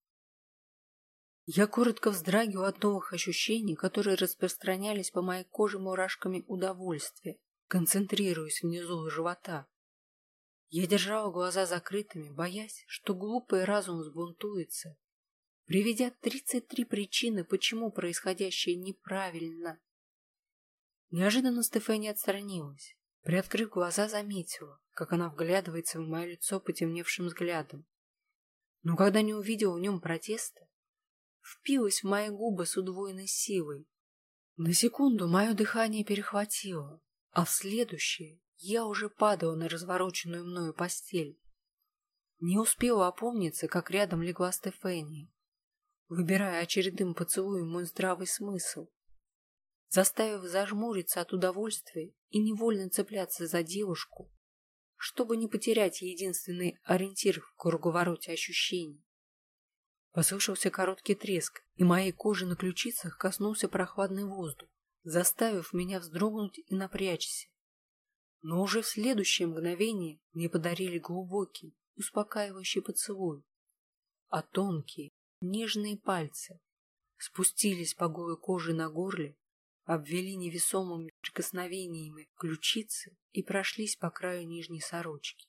Я коротко вздрагивала от новых ощущений, которые распространялись по моей коже мурашками удовольствия, концентрируясь внизу живота. Я держала глаза закрытыми, боясь, что глупый разум взбунтуется, приведя 33 причины, почему происходящее неправильно. Неожиданно Стефани отстранилась. Приоткрыв глаза, заметила, как она вглядывается в мое лицо потемневшим взглядом. Но когда не увидела в нем протеста, впилась в мои губы с удвоенной силой. На секунду мое дыхание перехватило, а в следующее я уже падала на развороченную мною постель. Не успела опомниться, как рядом легла Стефания, выбирая очередным поцелуем мой здравый смысл, заставив зажмуриться от удовольствия и невольно цепляться за девушку, чтобы не потерять единственный ориентир в круговороте ощущений. Послышался короткий треск, и моей кожи на ключицах коснулся прохладный воздух, заставив меня вздрогнуть и напрячься. Но уже в следующее мгновение мне подарили глубокий, успокаивающий поцелуй, а тонкие, нежные пальцы спустились по голой коже на горле, обвели невесомыми прикосновениями ключицы и прошлись по краю нижней сорочки.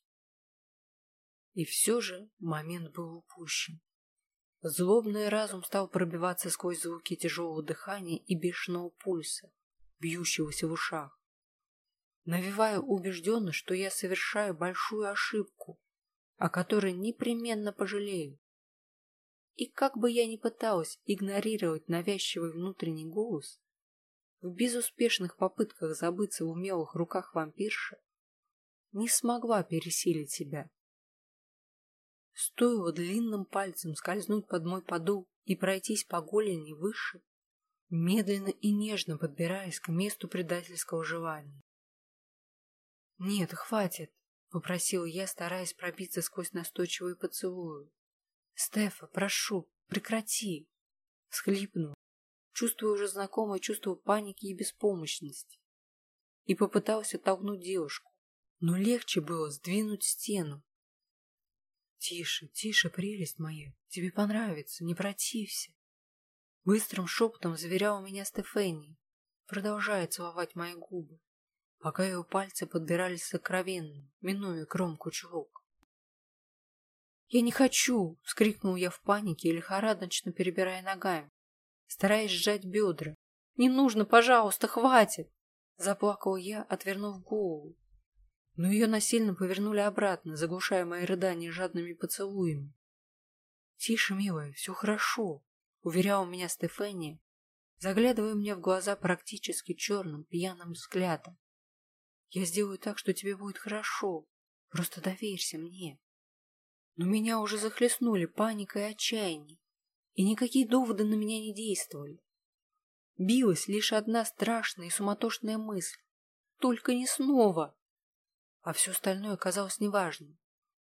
И все же момент был упущен. Злобный разум стал пробиваться сквозь звуки тяжелого дыхания и бешеного пульса, бьющегося в ушах, навевая убежденность, что я совершаю большую ошибку, о которой непременно пожалею. И как бы я ни пыталась игнорировать навязчивый внутренний голос, в безуспешных попытках забыться в умелых руках вампирши, не смогла пересилить себя. Стоило длинным пальцем скользнуть под мой подол и пройтись по голени выше, медленно и нежно подбираясь к месту предательского желания. «Нет, хватит», — попросила я, стараясь пробиться сквозь настойчивые поцелуи. «Стефа, прошу, прекрати!» — всхлипнула, чувствуя уже знакомое чувство паники и беспомощности, и попытался оттолкнуть девушку, но легче было сдвинуть стену. «Тише, тише, прелесть моя, тебе понравится, не протився!» Быстрым шепотом заверяла меня Стефания, продолжая целовать мои губы, пока ее пальцы подбирались сокровенно, минуя кромку чулок. «Я не хочу!» — вскрикнул я в панике и лихорадочно перебирая ногами, стараясь сжать бедра. «Не нужно, пожалуйста, хватит!» — заплакала я, отвернув голову. Но ее насильно повернули обратно, заглушая мои рыдания жадными поцелуями. «Тише, милая, все хорошо», — уверяла меня Стефания, заглядывая мне в глаза практически черным пьяным взглядом. «Я сделаю так, что тебе будет хорошо. Просто доверься мне». Но меня уже захлестнули паника и отчаяние, и никакие доводы на меня не действовали. Билась лишь одна страшная и суматошная мысль. Только не снова. А все остальное казалось неважным.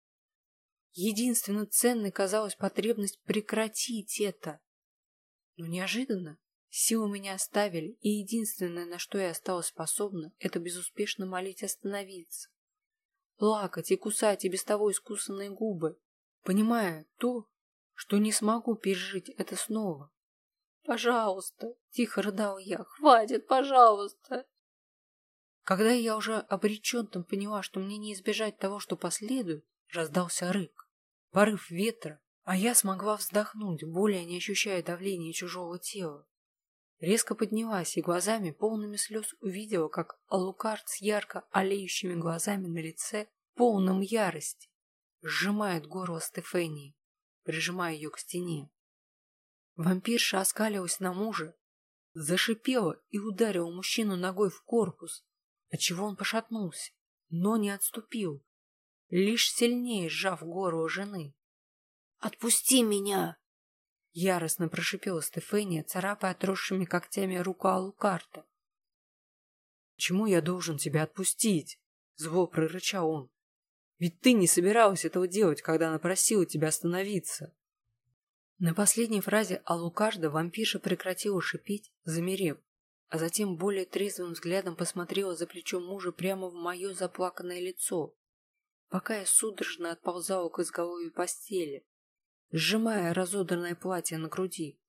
Единственно ценной казалась потребность прекратить это. Но неожиданно силы меня оставили, и единственное, на что я осталась способна, это безуспешно молить остановиться. Плакать и кусать и без того искусанные губы, понимая то, что не смогу пережить это снова. «Пожалуйста!» — тихо рыдала я. «Хватит, пожалуйста!» Когда я уже обреченно поняла, что мне не избежать того, что последует, раздался рык, порыв ветра, а я смогла вздохнуть, более не ощущая давления чужого тела. Резко поднялась и глазами, полными слез, увидела, как Алукард с ярко олеющими глазами на лице, полным ярости, сжимает горло Стефании, прижимая ее к стене. Вампирша оскалилась на мужа, зашипела и ударила мужчину ногой в корпус, отчего он пошатнулся, но не отступил, лишь сильнее сжав горло жены. «Отпусти меня!» Яростно прошипела Стефания, царапая отросшими когтями руку Алукарта. «Почему я должен тебя отпустить?» — зло прорычал он. «Ведь ты не собиралась этого делать, когда она просила тебя остановиться». На последней фразе Алукарда вампирша прекратила шипеть, замерев, а затем более трезвым взглядом посмотрела за плечо мужа прямо в мое заплаканное лицо, пока я судорожно отползала к изголовью постели, сжимая разодранное платье на груди.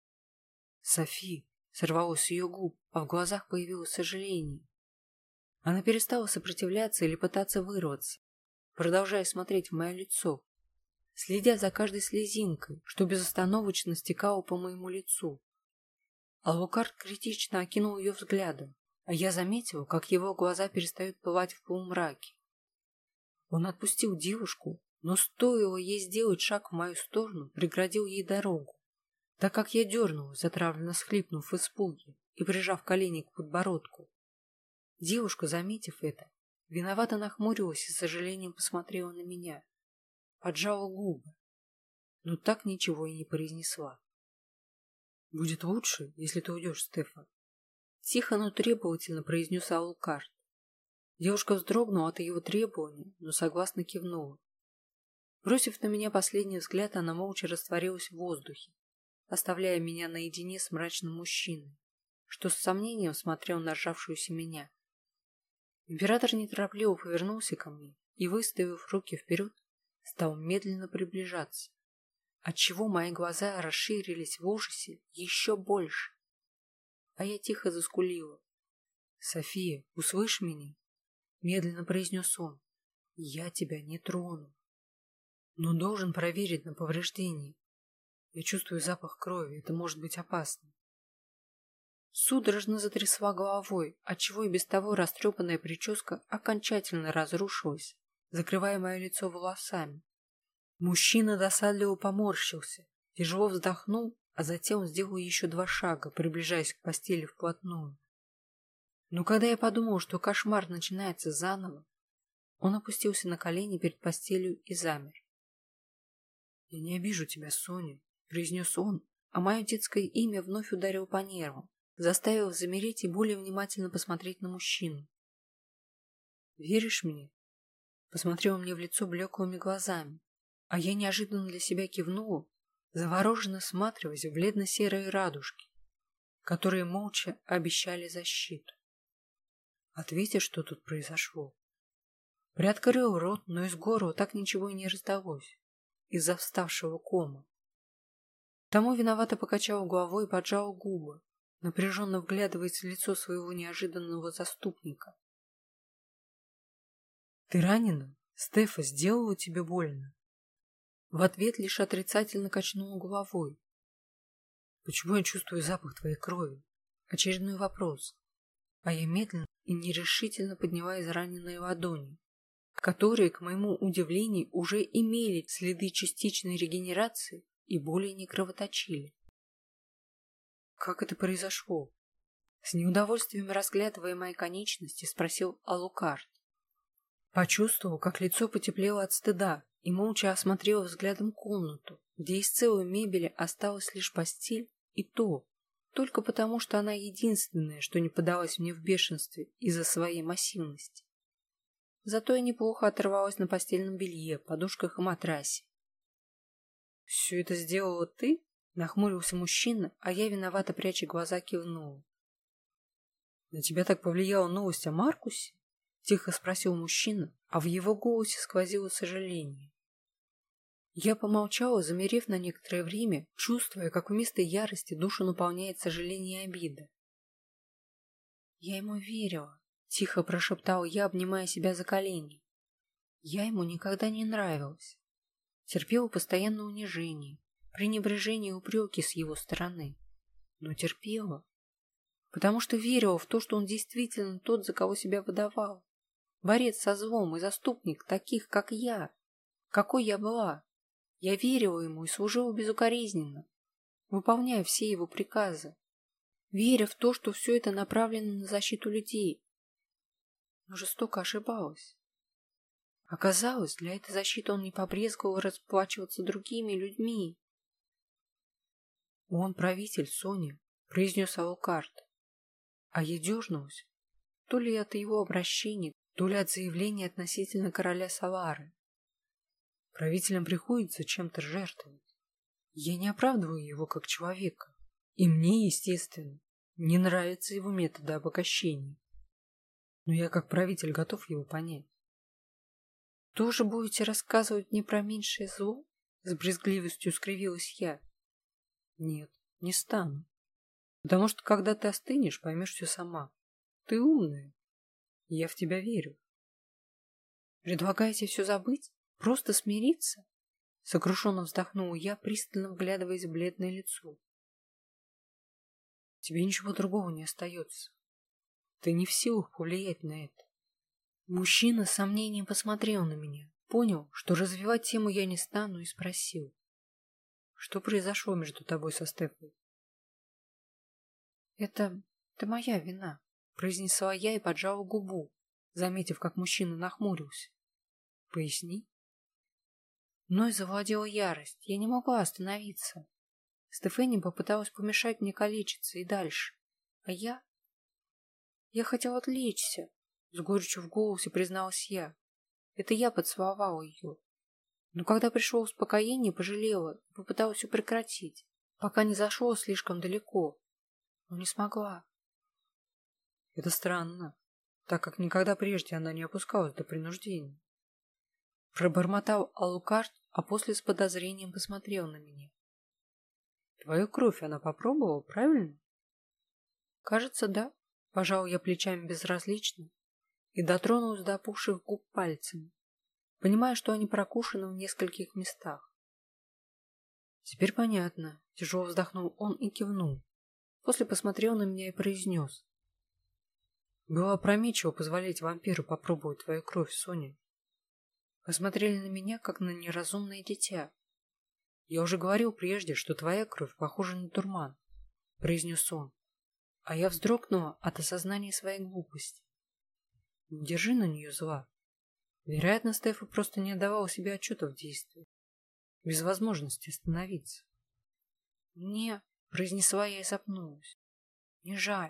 «Софи!» — сорвалось с ее губ, а в глазах появилось сожаление. Она перестала сопротивляться или пытаться вырваться, продолжая смотреть в мое лицо, следя за каждой слезинкой, что безостановочно стекало по моему лицу. Алукард критично окинул ее взглядом, а я заметила, как его глаза перестают пылать в полумраке. Он отпустил девушку, но стоило ей сделать шаг в мою сторону, преградил ей дорогу, так как я дернулась, затравленно всхлипнув в испуге и прижав колени к подбородку. Девушка, заметив это, виновато нахмурилась и с сожалением посмотрела на меня, поджала губы, но так ничего и не произнесла. «Будет лучше, если ты уйдешь, Стефан», — тихо, но требовательно произнес Алукард. Девушка вздрогнула от его требования, но согласно кивнула. Бросив на меня последний взгляд, она молча растворилась в воздухе, оставляя меня наедине с мрачным мужчиной, что с сомнением смотрел на ржавшуюся меня. Император неторопливо повернулся ко мне и, выставив руки вперед, стал медленно приближаться, отчего мои глаза расширились в ужасе еще больше. А я тихо заскулила. «София, услышь меня!» — медленно произнес он. «Я тебя не трону, но должен проверить на повреждение. Я чувствую запах крови, это может быть опасно». Судорожно затрясла головой, отчего и без того растрепанная прическа окончательно разрушилась, закрывая мое лицо волосами. Мужчина досадливо поморщился, тяжело вздохнул, а затем сделал еще 2 шага, приближаясь к постели вплотную. Но когда я подумал, что кошмар начинается заново, он опустился на колени перед постелью и замер. «Я не обижу тебя, Соня», — произнес он, а мое детское имя вновь ударило по нервам, заставив замереть и более внимательно посмотреть на мужчину. «Веришь мне?» Посмотрел мне в лицо блеклыми глазами, а я неожиданно для себя кивнула, завороженно всматриваясь в бледно-серые радужки, которые молча обещали защиту. Ответишь, что тут произошло? Приоткрыл рот, но из горла так ничего и не раздалось из-за вставшего кома. Тому виновато покачал головой и поджал губы, напряженно вглядываясь в лицо своего неожиданного заступника. «Ты ранена? Стефа сделала тебе больно?» В ответ лишь отрицательно качнула головой. «Почему я чувствую запах твоей крови?» Очередной вопрос. А я медленно и нерешительно подняла израненные ладони, которые, к моему удивлению, уже имели следы частичной регенерации и более не кровоточили. «Как это произошло?» С неудовольствием разглядывая мои конечности, спросил Алукард. Почувствовал, как лицо потеплело от стыда, и молча осмотрел взглядом комнату, где из целой мебели осталась лишь постель, и то только потому, что она единственная, что не поддалась мне в бешенстве из-за своей массивности. Зато я неплохо оторвалась на постельном белье, подушках и матрасе. «Все это сделала ты?» — нахмурился мужчина, а я, виновато пряча глаза, кивнула. «На тебя так повлияла новость о Маркусе?» — тихо спросил мужчина, а в его голосе сквозило сожаление. Я помолчала, замерев на некоторое время, чувствуя, как вместо ярости душу наполняет сожаление и обида. «Я ему верила», — тихо прошептала я, обнимая себя за колени. «Я ему никогда не нравилась. Терпела постоянное унижение, пренебрежение и упреки с его стороны. Но терпела, потому что верила в то, что он действительно тот, за кого себя выдавал. Борец со злом и заступник таких, как я, какой я была. Я верила ему и служила безукоризненно, выполняя все его приказы, веря в то, что все это направлено на защиту людей. Но жестоко ошибалась. Оказалось, для этой защиты он не побрезговал расплачиваться другими людьми. Он правитель, Соня, произнес Алукард. А я дернулась, то ли от его обращения, то ли от заявления относительно короля Салары. Правителям приходится чем-то жертвовать. Я не оправдываю его как человека. И мне, естественно, не нравятся его методы обогащения. Но я как правитель готов его понять. Тоже будете рассказывать мне про меньшее зло? С брезгливостью скривилась я. Нет, не стану. Потому что когда ты остынешь, поймешь все сама. Ты умная. Я в тебя верю. Предлагаете все забыть? Просто смириться? Сокрушенно вздохнула я, пристально вглядываясь в бледное лицо. Тебе ничего другого не остается. Ты не в силах повлиять на это. Мужчина с сомнением посмотрел на меня, понял, что развивать тему я не стану, и спросил. Что произошло между тобой со Стефой? Это моя вина, произнесла я и поджала губу, заметив, как мужчина нахмурился. Поясни. Мной завладела ярость, я не могла остановиться. Стефани попыталась помешать мне калечиться и дальше, а я хотела отвлечься. С горечью в голосе призналась я. Это я поцеловала ее. Но когда пришло успокоение, пожалела и попыталась все прекратить, пока не зашло слишком далеко. Но не смогла. Это странно, так как никогда прежде она не опускалась до принуждения. Пробормотал Алукард, а после с подозрением посмотрел на меня. Твою кровь она попробовала, правильно? Кажется, да. Пожал я плечами безразлично и дотронулась до опухших губ пальцами, понимая, что они прокушены в нескольких местах. Теперь понятно. Тяжело вздохнул он и кивнул. После посмотрел на меня и произнес. Было опрометчиво позволять вампиру попробовать твою кровь, Соня. Посмотрели на меня, как на неразумное дитя. Я уже говорил прежде, что твоя кровь похожа на дурман, произнес он. А я вздрогнула от осознания своей глупости. Не держи на нее зла. Вероятно, Стефа просто не отдавала себе отчета в действии, без возможности остановиться. Мне, произнесла я и запнулась. Не жаль.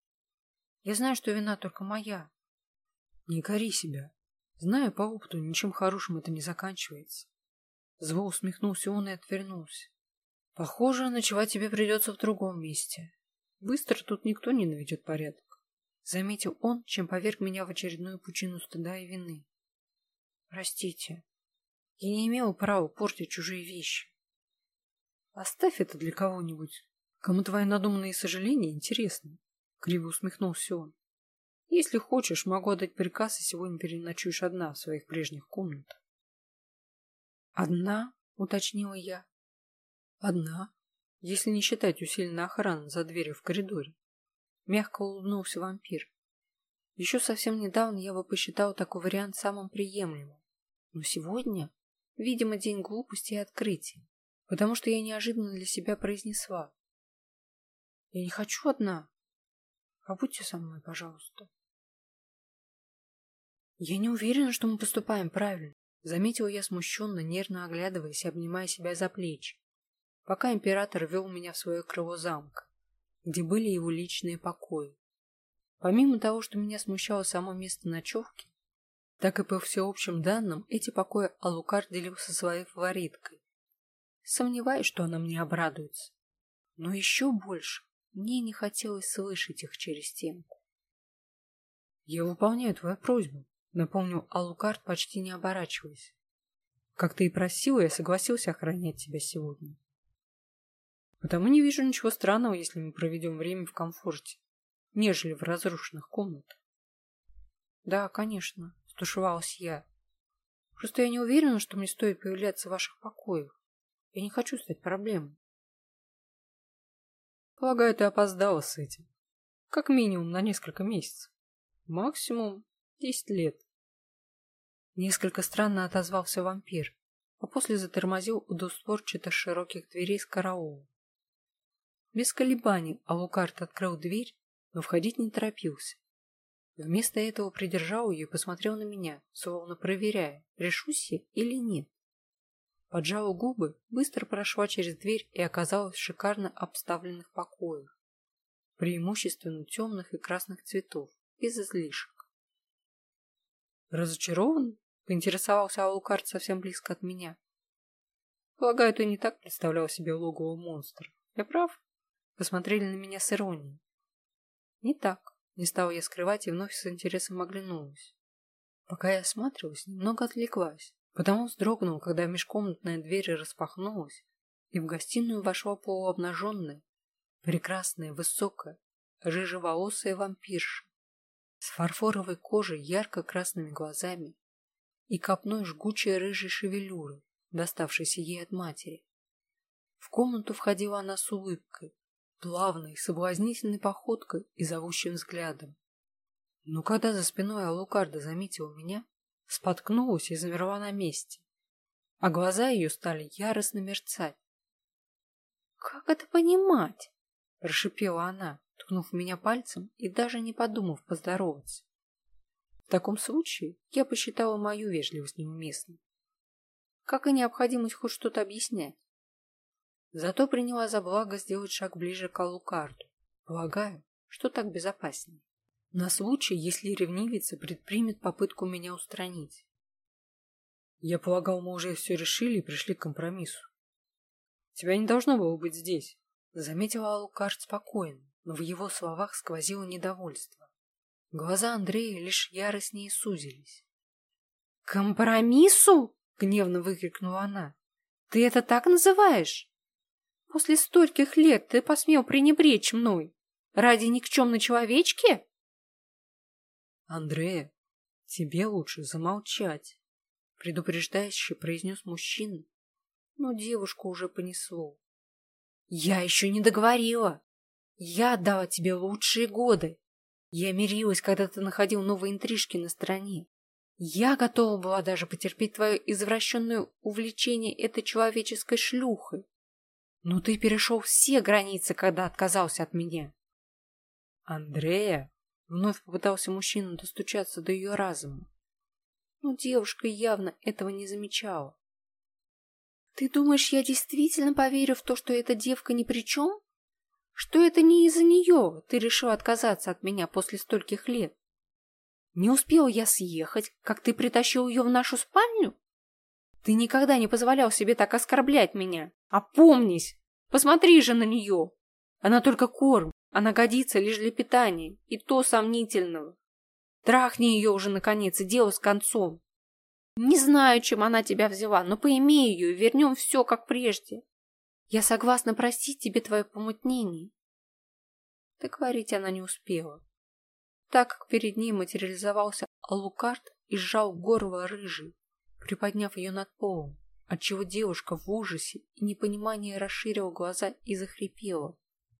Я знаю, что вина только моя. Не кори себя. Знаю по опыту, ничем хорошим это не заканчивается. Зло усмехнулся он и отвернулся. Похоже, ночевать тебе придется в другом месте. Быстро тут никто не наведет порядок. Заметил он, чем поверг меня в очередную пучину стыда и вины. Простите, я не имела права портить чужие вещи. Оставь это для кого-нибудь, кому твои надуманные сожаления интересны. Криво усмехнулся он. Если хочешь, могу отдать приказ, и сегодня переночуешь одна в своих прежних комнатах. Одна, уточнила я. Одна, если не считать усиленной охраны за дверью в коридоре. Мягко улыбнулся вампир. Еще совсем недавно я бы посчитал такой вариант самым приемлемым. Но сегодня, видимо, день глупости и открытий, потому что я неожиданно для себя произнесла. Я не хочу одна. Побудьте со мной, пожалуйста. Я не уверена, что мы поступаем правильно, заметила я смущенно, нервно оглядываясь и обнимая себя за плечи, пока император вел меня в свое крыло замка, где были его личные покои. Помимо того, что меня смущало само место ночевки, так и по всеобщим данным эти покои Алукард делил со своей фавориткой. Сомневаюсь, что она мне обрадуется. Но еще больше мне не хотелось слышать их через стенку. «Я выполняю твою просьбу», — напомнил Алукард, почти не оборачиваясь. «Как ты и просила, я согласился охранять тебя сегодня. Потому не вижу ничего странного, если мы проведем время в комфорте, нежели в разрушенных комнатах». «Да, конечно», — стушевалась я. «Просто я не уверена, что мне стоит появляться в ваших покоях. Я не хочу стать проблемой». «Полагаю, ты опоздала с этим. Как минимум на несколько месяцев. Максимум 10 лет». Несколько странно отозвался вампир, а после затормозил у двустворчатых широких дверей с караулом. Без колебаний Алукард открыл дверь, но входить не торопился. Вместо этого придержал ее и посмотрел на меня, словно проверяя, решусь я или нет. Поджала губы, быстро прошла через дверь и оказалась в шикарно обставленных покоях, преимущественно темных и красных цветов, без излишек. «Разочарован?» — поинтересовался Алукард совсем близко от меня. «Полагаю, ты не так представлял себе логово монстра. Я прав?» Посмотрели на меня с иронией. «Не так», — не стала я скрывать и вновь с интересом оглянулась. Пока я осматривалась, немного отвлеклась, потому вздрогнула, когда межкомнатная дверь распахнулась, и в гостиную вошла полуобнаженная, прекрасная, высокая, рыжеволосая вампирша с фарфоровой кожей, ярко-красными глазами и копной жгучей рыжей шевелюры, доставшейся ей от матери. В комнату входила она с улыбкой, плавной, соблазнительной походкой и зовущим взглядом. Но когда за спиной Алукарда заметила меня, споткнулась и замерла на месте, а глаза ее стали яростно мерцать. «Как это понимать?» – прошипела она, ткнув меня пальцем и даже не подумав поздороваться. В таком случае я посчитала мою вежливость неуместной, как и необходимость хоть что-то объяснять. Зато приняла за благо сделать шаг ближе к Алукарду. Полагаю, что так безопаснее. На случай, если ревнивица предпримет попытку меня устранить. Я полагал, мы уже все решили и пришли к компромиссу. Тебя не должно было быть здесь, заметила Алукард спокойно, но в его словах сквозило недовольство. Глаза Андрея лишь яростнее сузились. «Компромиссу?» — гневно выкрикнула она. «Ты это так называешь? После стольких лет ты посмел пренебречь мной? Ради никчемной человечки?» «Андрея, тебе лучше замолчать», — предупреждающе произнес мужчина, но девушку уже понесло. «Я еще не договорила. Я отдала тебе лучшие годы. Я мирилась, когда ты находил новые интрижки на стороне. Я готова была даже потерпеть твое извращенное увлечение этой человеческой шлюхой. Но ты перешел все границы, когда отказался от меня». «Андрея!» — вновь попытался мужчина достучаться до ее разума. Но девушка явно этого не замечала. «Ты думаешь, я действительно поверю в то, что эта девка ни при чем? Что это не из-за нее ты решил отказаться от меня после стольких лет? Не успел я съехать, как ты притащил ее в нашу спальню? Ты никогда не позволял себе так оскорблять меня. Опомнись! Посмотри же на нее! Она только корм, она годится лишь для питания, и то сомнительного. Трахни ее уже, наконец, и дело с концом. Не знаю, чем она тебя взяла, но поимей ее и вернем все, как прежде. Я согласна простить тебе твое помутнение». Договорить она не успела, так как перед ней материализовался Алукард и сжал горло рыжий, приподняв ее над полом, отчего девушка в ужасе и непонимании расширила глаза и захрипела.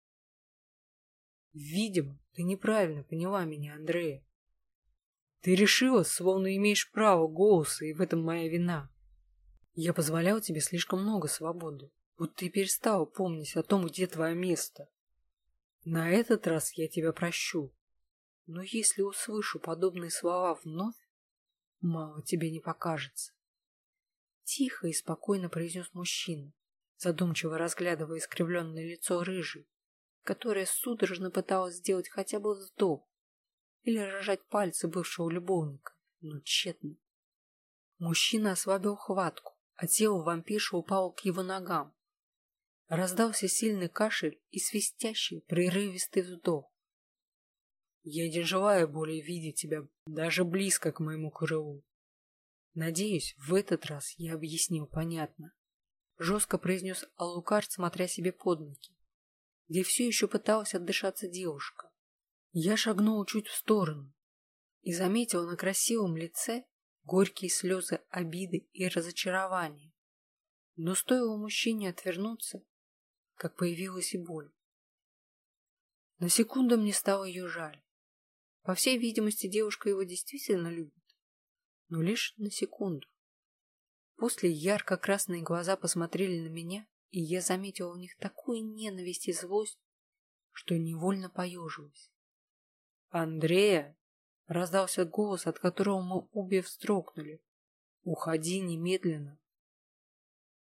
«Видимо, ты неправильно поняла меня, Андрея. Ты решила, словно имеешь право голоса, и в этом моя вина. Я позволял тебе слишком много свободы. Вот ты перестала помнить о том, где твое место. На этот раз я тебя прощу. Но если услышу подобные слова вновь, мало тебе не покажется». Тихо и спокойно произнес мужчина, задумчиво разглядывая искривленное лицо рыжей, которая судорожно пыталась сделать хотя бы вздох или разжать пальцы бывшего любовника, но тщетно. Мужчина ослабил хватку, а тело вампирши упало к его ногам. Раздался сильный кашель и свистящий, прерывистый вздох. «Я не желаю более видеть тебя даже близко к моему крылу. Надеюсь, в этот раз я объяснил понятно», — жестко произнес Алукард, смотря себе под ноги, где все еще пыталась отдышаться девушка. Я шагнул чуть в сторону и заметил на красивом лице горькие слезы обиды и разочарования. Но стоило мужчине отвернуться, как появилась и боль. На секунду мне стало ее жаль. По всей видимости, девушка его действительно любит, но лишь на секунду. После ярко-красные глаза посмотрели на меня, и я заметила в них такую ненависть и злость, что невольно поежилась. «Андрея!» — раздался голос, от которого мы обе вздрогнули. «Уходи немедленно!»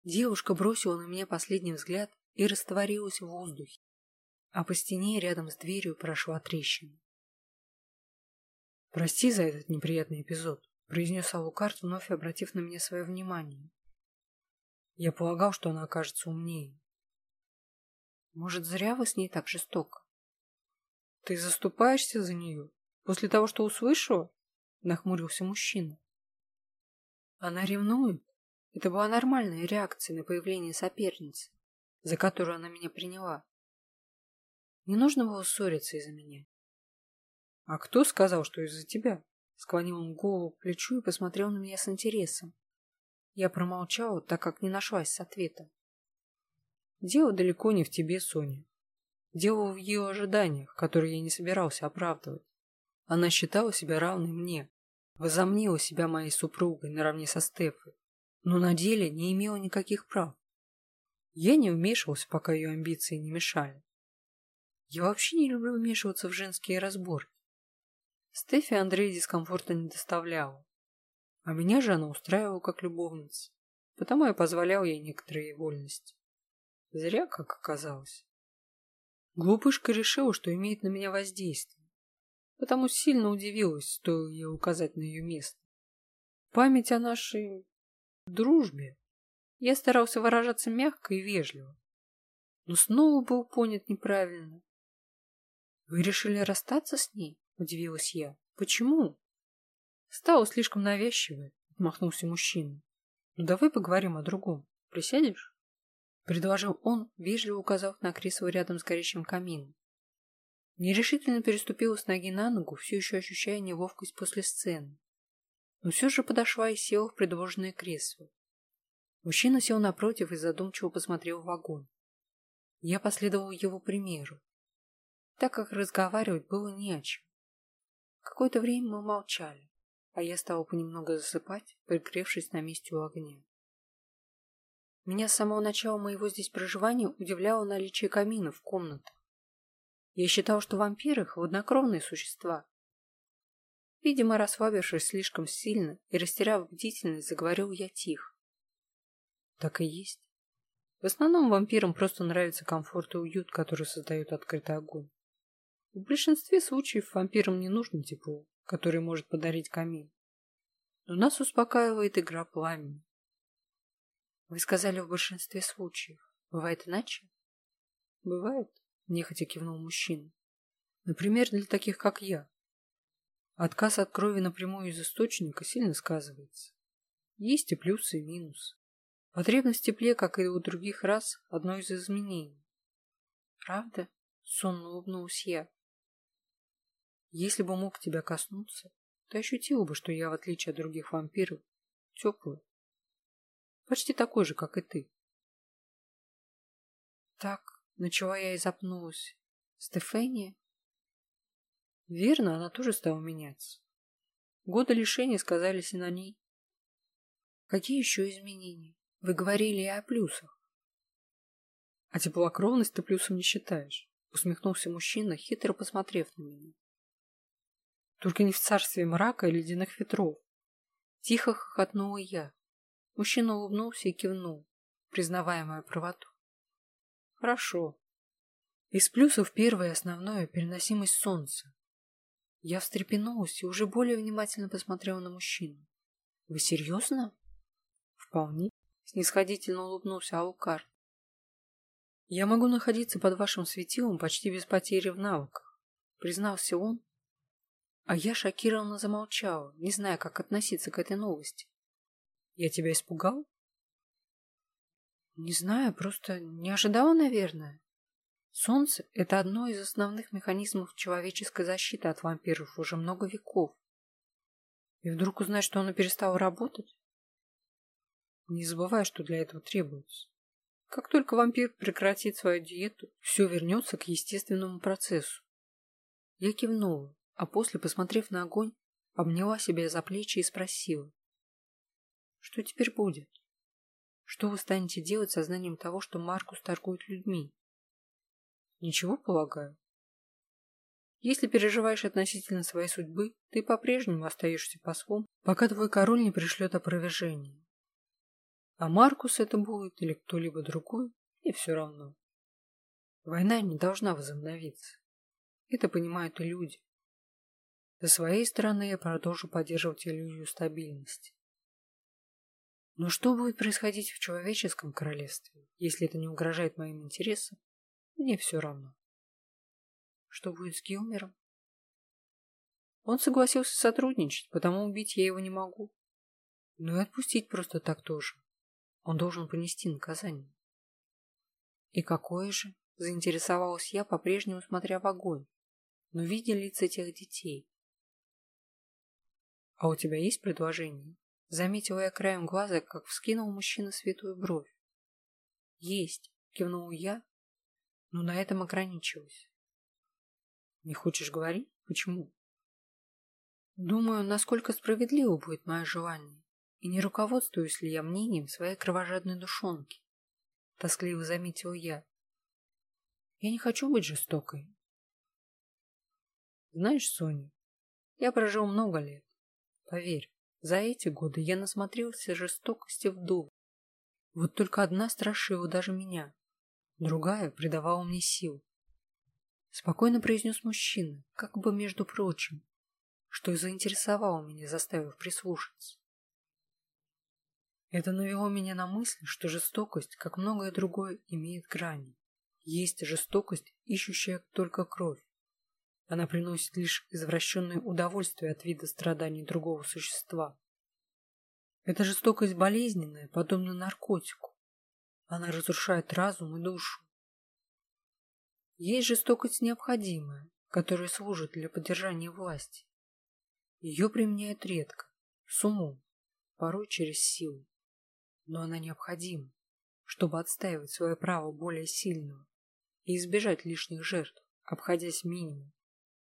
Девушка бросила на меня последний взгляд и растворилась в воздухе, а по стене рядом с дверью прошла трещина. «Прости за этот неприятный эпизод», — произнес Алукард, вновь обратив на меня свое внимание. «Я полагал, что она окажется умнее». «Может, зря вы с ней так жестоко?» «Ты заступаешься за нее? После того, что услышала?» — нахмурился мужчина. «Она ревнует. Это была нормальная реакция на появление соперницы, за которую она меня приняла. Не нужно было ссориться из-за меня». «А кто сказал, что из-за тебя?» Склонил он голову к плечу и посмотрел на меня с интересом. Я промолчала, так как не нашлась с ответом. «Дело далеко не в тебе, Соня. Дело в ее ожиданиях, которые я не собирался оправдывать. Она считала себя равной мне, возомнила себя моей супругой наравне со Стефой, но на деле не имела никаких прав. Я не вмешивался, пока ее амбиции не мешали. Я вообще не люблю вмешиваться в женские разборки. Стефи Андрей дискомфорта не доставляла, а меня же она устраивала как любовница, потому я позволял ей некоторые вольности. Зря, как оказалось. Глупышка решила, что имеет на меня воздействие, потому сильно удивилась, стоило ей указать на ее место. Память о нашей дружбе. Я старался выражаться мягко и вежливо, но снова был понят неправильно. «Вы решили расстаться с ней?» – удивилась я. «Почему?» «Стало слишком навязчивой», – отмахнулся мужчина. «Ну давай поговорим о другом. Присядешь?» — предложил он, вежливо указав на кресло рядом с горящим камином. Нерешительно переступила с ноги на ногу, все еще ощущая неловкость после сцены. Но все же подошла и села в предложенное кресло. Мужчина сел напротив и задумчиво посмотрел в огонь. Я последовал его примеру, так как разговаривать было не о чем. Какое-то время мы молчали, а я стала понемногу засыпать, прикрывшись на месте у огня. Меня с самого начала моего здесь проживания удивляло наличие камина в комнатах. Я считал, что вампиры — хладнокровные существа. Видимо, расслабившись слишком сильно и растеряв бдительность, заговорил я тихо. Так и есть. В основном вампирам просто нравится комфорт и уют, который создает открытый огонь. В большинстве случаев вампирам не нужно тепло, которое может подарить камин. Но нас успокаивает игра пламени. Вы сказали в большинстве случаев. Бывает иначе? Бывает, нехотя кивнул мужчина. Например, для таких, как я. Отказ от крови напрямую из источника сильно сказывается. Есть и плюсы, и минусы. Потребность в тепле, как и у других рас, одно из изменений. Правда? Сонно улыбнулась я. Если бы мог тебя коснуться, то ощутила бы, что я, в отличие от других вампиров, теплая. Почти такой же, как и ты. Так, начала я и запнулась. Стефания? Верно, она тоже стала меняться. Годы лишений сказались и на ней. Какие еще изменения? Вы говорили и о плюсах. А теплокровность ты плюсом не считаешь, усмехнулся мужчина, хитро посмотрев на меня. Только не в царстве мрака и ледяных ветров. Тихо хохотнула я. Мужчина улыбнулся и кивнул, признавая мою правоту. Хорошо. Из плюсов первое и основное — переносимость солнца. Я встрепенулась и уже более внимательно посмотрела на мужчину. Вы серьезно? Вполне. Снисходительно улыбнулся Алукард. Я могу находиться под вашим светилом почти без потери в навыках, признался он, а я шокированно замолчала, не зная, как относиться к этой новости. Я тебя испугал? Не знаю, просто не ожидала, наверное. Солнце — это одно из основных механизмов человеческой защиты от вампиров уже много веков. И вдруг узнать, что оно перестало работать? Не забывай, что для этого требуется. Как только вампир прекратит свою диету, все вернется к естественному процессу. Я кивнула, а после, посмотрев на огонь, обняла себя за плечи и спросила. Что теперь будет? Что вы станете делать со знанием того, что Маркус торгует людьми? Ничего, полагаю. Если переживаешь относительно своей судьбы, ты по-прежнему остаешься послом, пока твой король не пришлет опровержение. А Маркус это будет или кто-либо другой, и все равно. Война не должна возобновиться. Это понимают и люди. Со своей стороны я продолжу поддерживать иллюзию стабильности. Но что будет происходить в человеческом королевстве, если это не угрожает моим интересам, мне все равно. Что будет с Гилмером? Он согласился сотрудничать, потому убить я его не могу. Но и отпустить просто так тоже. Он должен понести наказание. И какое же? Заинтересовалась я, по-прежнему смотря в огонь, но видя лица тех детей. А у тебя есть предложение? Заметила я краем глаза, как вскинул мужчина светлую бровь. Есть, кивнула я, но на этом ограничилась. Не хочешь говорить? Почему? Думаю, насколько справедливо будет мое желание, и не руководствуюсь ли я мнением своей кровожадной душонки. Тоскливо заметила я. Я не хочу быть жестокой. Знаешь, Соня, я прожил много лет. Поверь, за эти годы я насмотрелся жестокости вдоволь. Вот только одна страшила даже меня, другая придавала мне сил. Спокойно произнес мужчина, как бы между прочим, что и заинтересовало меня, заставив прислушаться. Это навело меня на мысль, что жестокость, как многое другое, имеет грани. Есть жестокость, ищущая только кровь. Она приносит лишь извращенное удовольствие от вида страданий другого существа. Эта жестокость болезненная, подобна наркотику. Она разрушает разум и душу. Есть жестокость необходимая, которая служит для поддержания власти. Ее применяют редко, с умом, порой через силу. Но она необходима, чтобы отстаивать свое право более сильного и избежать лишних жертв, обходясь минимумом.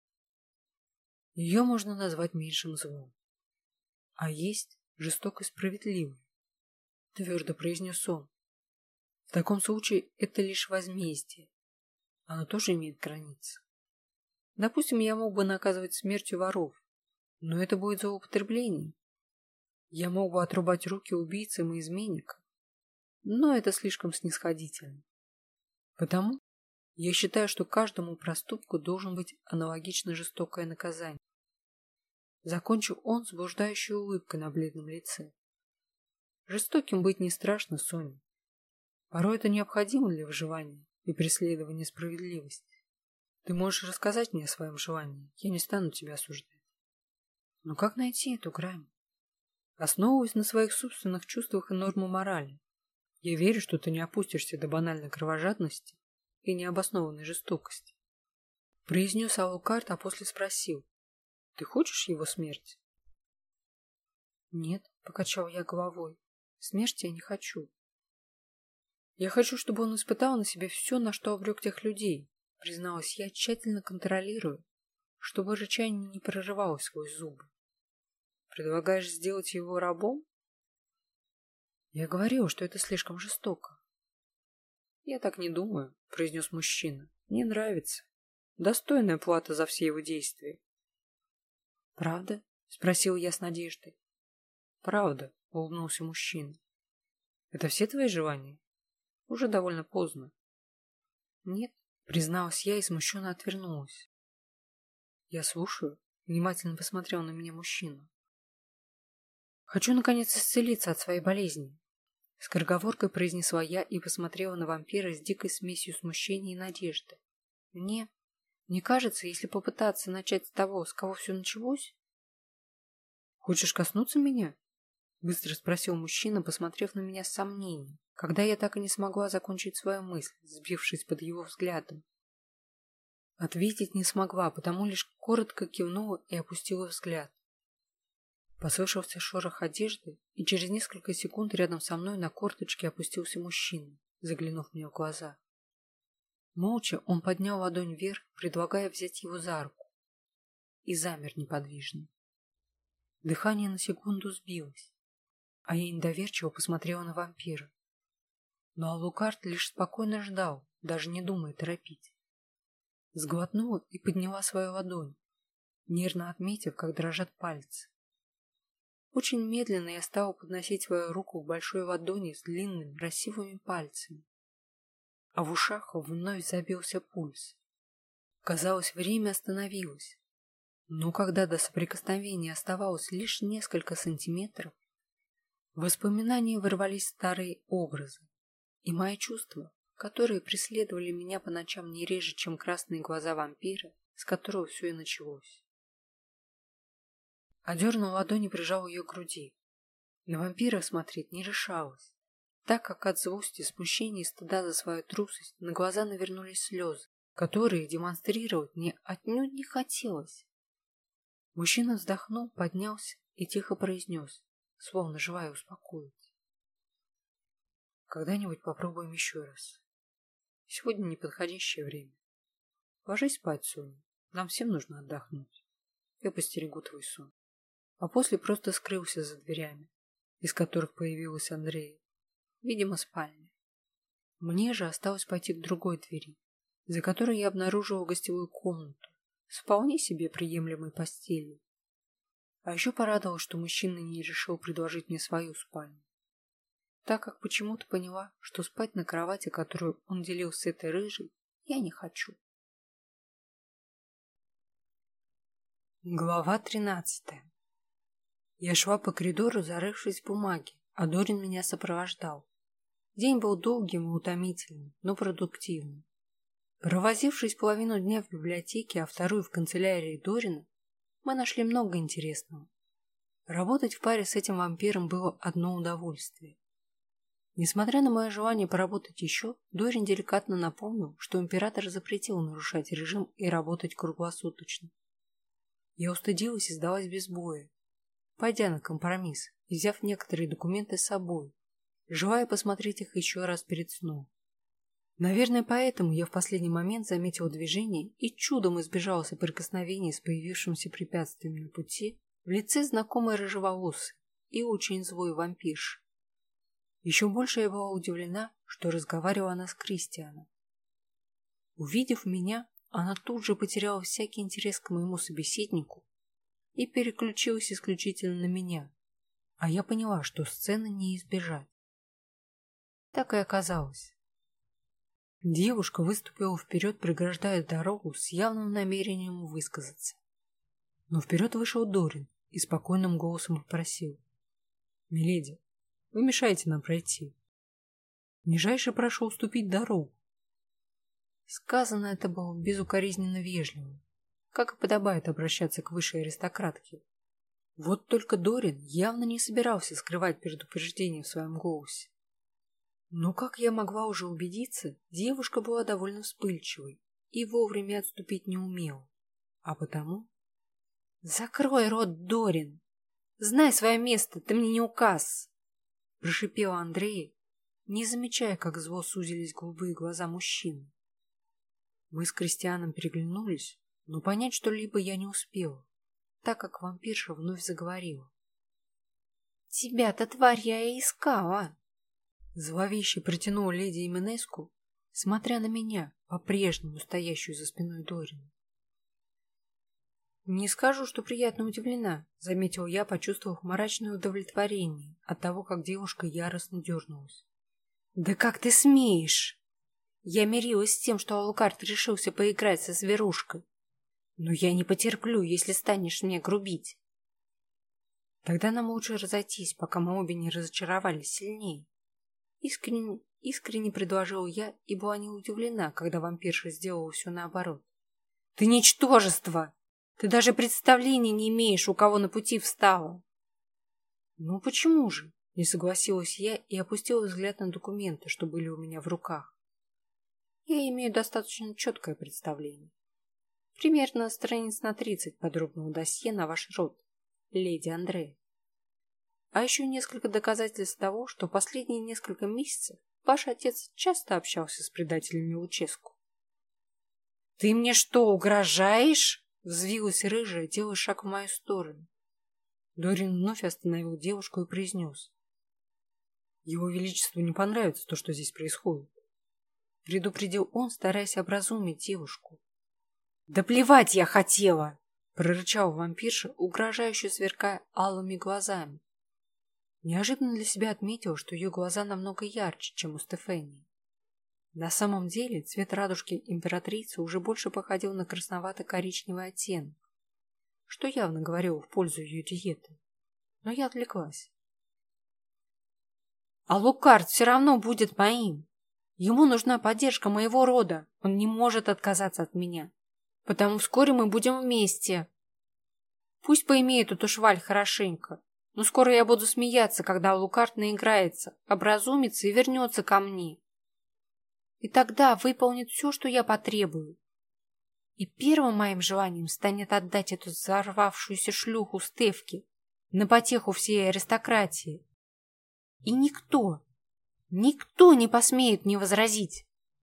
Ее можно назвать меньшим злом. А есть жестоко справедливой, твердо произнес он. В таком случае это лишь возмездие. Оно тоже имеет границы. Допустим, я мог бы наказывать смертью воров, но это будет злоупотребление. Я мог бы отрубать руки убийцам и изменникам, но это слишком снисходительно. Потому я считаю, что каждому проступку должен быть аналогично жестокое наказание. Закончил он с блуждающей улыбкой на бледном лице. Жестоким быть не страшно, Соня. Порой это необходимо для выживания и преследования справедливости. Ты можешь рассказать мне о своем желании, я не стану тебя осуждать. Но как найти эту грань? Основываясь на своих собственных чувствах и нормах морали, я верю, что ты не опустишься до банальной кровожадности и необоснованной жестокости. Произнес Алукард, а после спросил: ты хочешь его смерти? Нет, покачал я головой. Смерти я не хочу. Я хочу, чтобы он испытал на себе все, на что обрек тех людей, призналась я, тщательно контролируя, чтобы рычание не прорывалось сквозь зубы. Предлагаешь сделать его рабом? Я говорил, что это слишком жестоко. Я так не думаю, произнес мужчина. Мне нравится. Достойная плата за все его действия. Правда? Спросил я с надеждой. Правда, улыбнулся мужчина. Это все твои желания? Уже довольно поздно. Нет, призналась я и смущенно отвернулась. Я слушаю, внимательно посмотрел на меня мужчина. Хочу, наконец, исцелиться от своей болезни. Скороговоркой произнесла я и посмотрела на вампира с дикой смесью смущения и надежды. Мне кажется, если попытаться начать с того, с кого все началось... Хочешь коснуться меня? Быстро спросил мужчина, посмотрев на меня с сомнением, когда я так и не смогла закончить свою мысль, сбившись под его взглядом. Ответить не смогла, потому лишь коротко кивнула и опустила взгляд. Послышался шорох одежды, и через несколько секунд рядом со мной на корточке опустился мужчина, заглянув мне в глаза. Молча он поднял ладонь вверх, предлагая взять его за руку, и замер неподвижно. Дыхание на секунду сбилось, а я недоверчиво посмотрела на вампира. Но Алукард лишь спокойно ждал, даже не думая торопить. Сглотнула и подняла свою ладонь, нервно отметив, как дрожат пальцы. Очень медленно я стала подносить свою руку к большой ладони с длинными красивыми пальцами. А в ушах вновь забился пульс. Казалось, время остановилось. Но когда до соприкосновения оставалось лишь несколько сантиметров, в воспоминания ворвались старые образы, и мои чувства, которые преследовали меня по ночам не реже, чем красные глаза вампира, с которого все и началось. Одернув ладонь и прижал ее к груди. На вампира смотреть не решалась, так как от злости, смущения и стыда за свою трусость на глаза навернулись слезы, которые демонстрировать мне отнюдь не хотелось. Мужчина вздохнул, поднялся и тихо произнес, словно желая успокоить. Когда-нибудь попробуем еще раз. Сегодня неподходящее время. Ложись спать, Соня. Нам всем нужно отдохнуть. Я постерегу твой сон. А после просто скрылся за дверями, из которых появилась Андрея. Видимо, спальня. Мне же осталось пойти к другой двери, за которой я обнаружила гостевую комнату с вполне себе приемлемой постелью. А еще порадовалась, что мужчина не решил предложить мне свою спальню, так как почему-то поняла, что спать на кровати, которую он делил с этой рыжей, я не хочу. Глава 13. Я шла по коридору, зарывшись в бумаги, а Дорин меня сопровождал. День был долгим и утомительным, но продуктивным. Провозившись половину дня в библиотеке, а вторую в канцелярии Дорина, мы нашли много интересного. Работать в паре с этим вампиром было одно удовольствие. Несмотря на мое желание поработать еще, Дорин деликатно напомнил, что император запретил нарушать режим и работать круглосуточно. Я устыдилась и сдалась без боя, пойдя на компромисс и взяв некоторые документы с собой, желая посмотреть их еще раз перед сном. Наверное, поэтому я в последний момент заметила движение и чудом избежала соприкосновения с появившимся препятствием на пути в лице знакомой рыжеволосой и очень злой вампирши. Еще больше я была удивлена, что разговаривала она с Кристианом. Увидев меня, она тут же потеряла всякий интерес к моему собеседнику и переключилась исключительно на меня, а я поняла, что сцены не избежать. Так и оказалось. Девушка выступила вперед, преграждая дорогу с явным намерением высказаться. Но вперед вышел Дорин и спокойным голосом попросил: «Миледи, вы мешаете нам пройти. Нижайше прошу уступить дорогу». Сказано это было безукоризненно вежливо, как и подобает обращаться к высшей аристократке. Вот только Дорин явно не собирался скрывать предупреждение в своем голосе. Но, как я могла уже убедиться, девушка была довольно вспыльчивой и вовремя отступить не умела, а потому... «Закрой рот, Дорин! Знай свое место, ты мне не указ!» Прошипела Андрея, не замечая, как зло сузились голубые глаза мужчины. Мы с Кристианом переглянулись, но понять что-либо я не успела, так как вампирша вновь заговорила. «Тебя-то, тварь, я и искала!» Зловеще протянула леди Именеску, смотря на меня, по-прежнему стоящую за спиной Дорина. «Не скажу, что приятно удивлена», — заметил я, почувствовав мрачное удовлетворение от того, как девушка яростно дернулась. «Да как ты смеешь?» Я мирилась с тем, что Алукард решился поиграть со зверушкой. Но я не потерплю, если станешь мне грубить. Тогда нам лучше разойтись, пока мы обе не разочаровались сильнее. Искренне предложил я и была не удивлена, когда вампирша сделала все наоборот. «Ты ничтожество! Ты даже представления не имеешь, у кого на пути встала!» «Ну почему же?» — не согласилась я и опустила взгляд на документы, что были у меня в руках. Я имею достаточно четкое представление. Примерно страниц на 30 подробного досье на ваш род, леди Андрея. А еще несколько доказательств того, что последние несколько месяцев ваш отец часто общался с предателями Луческу. «Ты мне что, угрожаешь?» — взвилась рыжая, делая шаг в мою сторону. Дорин вновь остановил девушку и произнес: «Его Величеству не понравится то, что здесь происходит», — предупредил он, стараясь образумить девушку. «Да плевать я хотела!» Прорычал вампирша, угрожающе сверкая алыми глазами. Неожиданно для себя отметила, что ее глаза намного ярче, чем у Стефании. На самом деле цвет радужки императрицы уже больше походил на красновато-коричневый оттенок, что явно говорило в пользу ее диеты. Но я отвлеклась. А Лукард все равно будет моим. Ему нужна поддержка моего рода. Он не может отказаться от меня. Потому вскоре мы будем вместе. Пусть поимеет эту шваль хорошенько. Но скоро я буду смеяться, когда Лукард наиграется, образумится и вернется ко мне. И тогда выполнит все, что я потребую. И первым моим желанием станет отдать эту взорвавшуюся шлюху Стефке на потеху всей аристократии. И никто не посмеет мне возразить.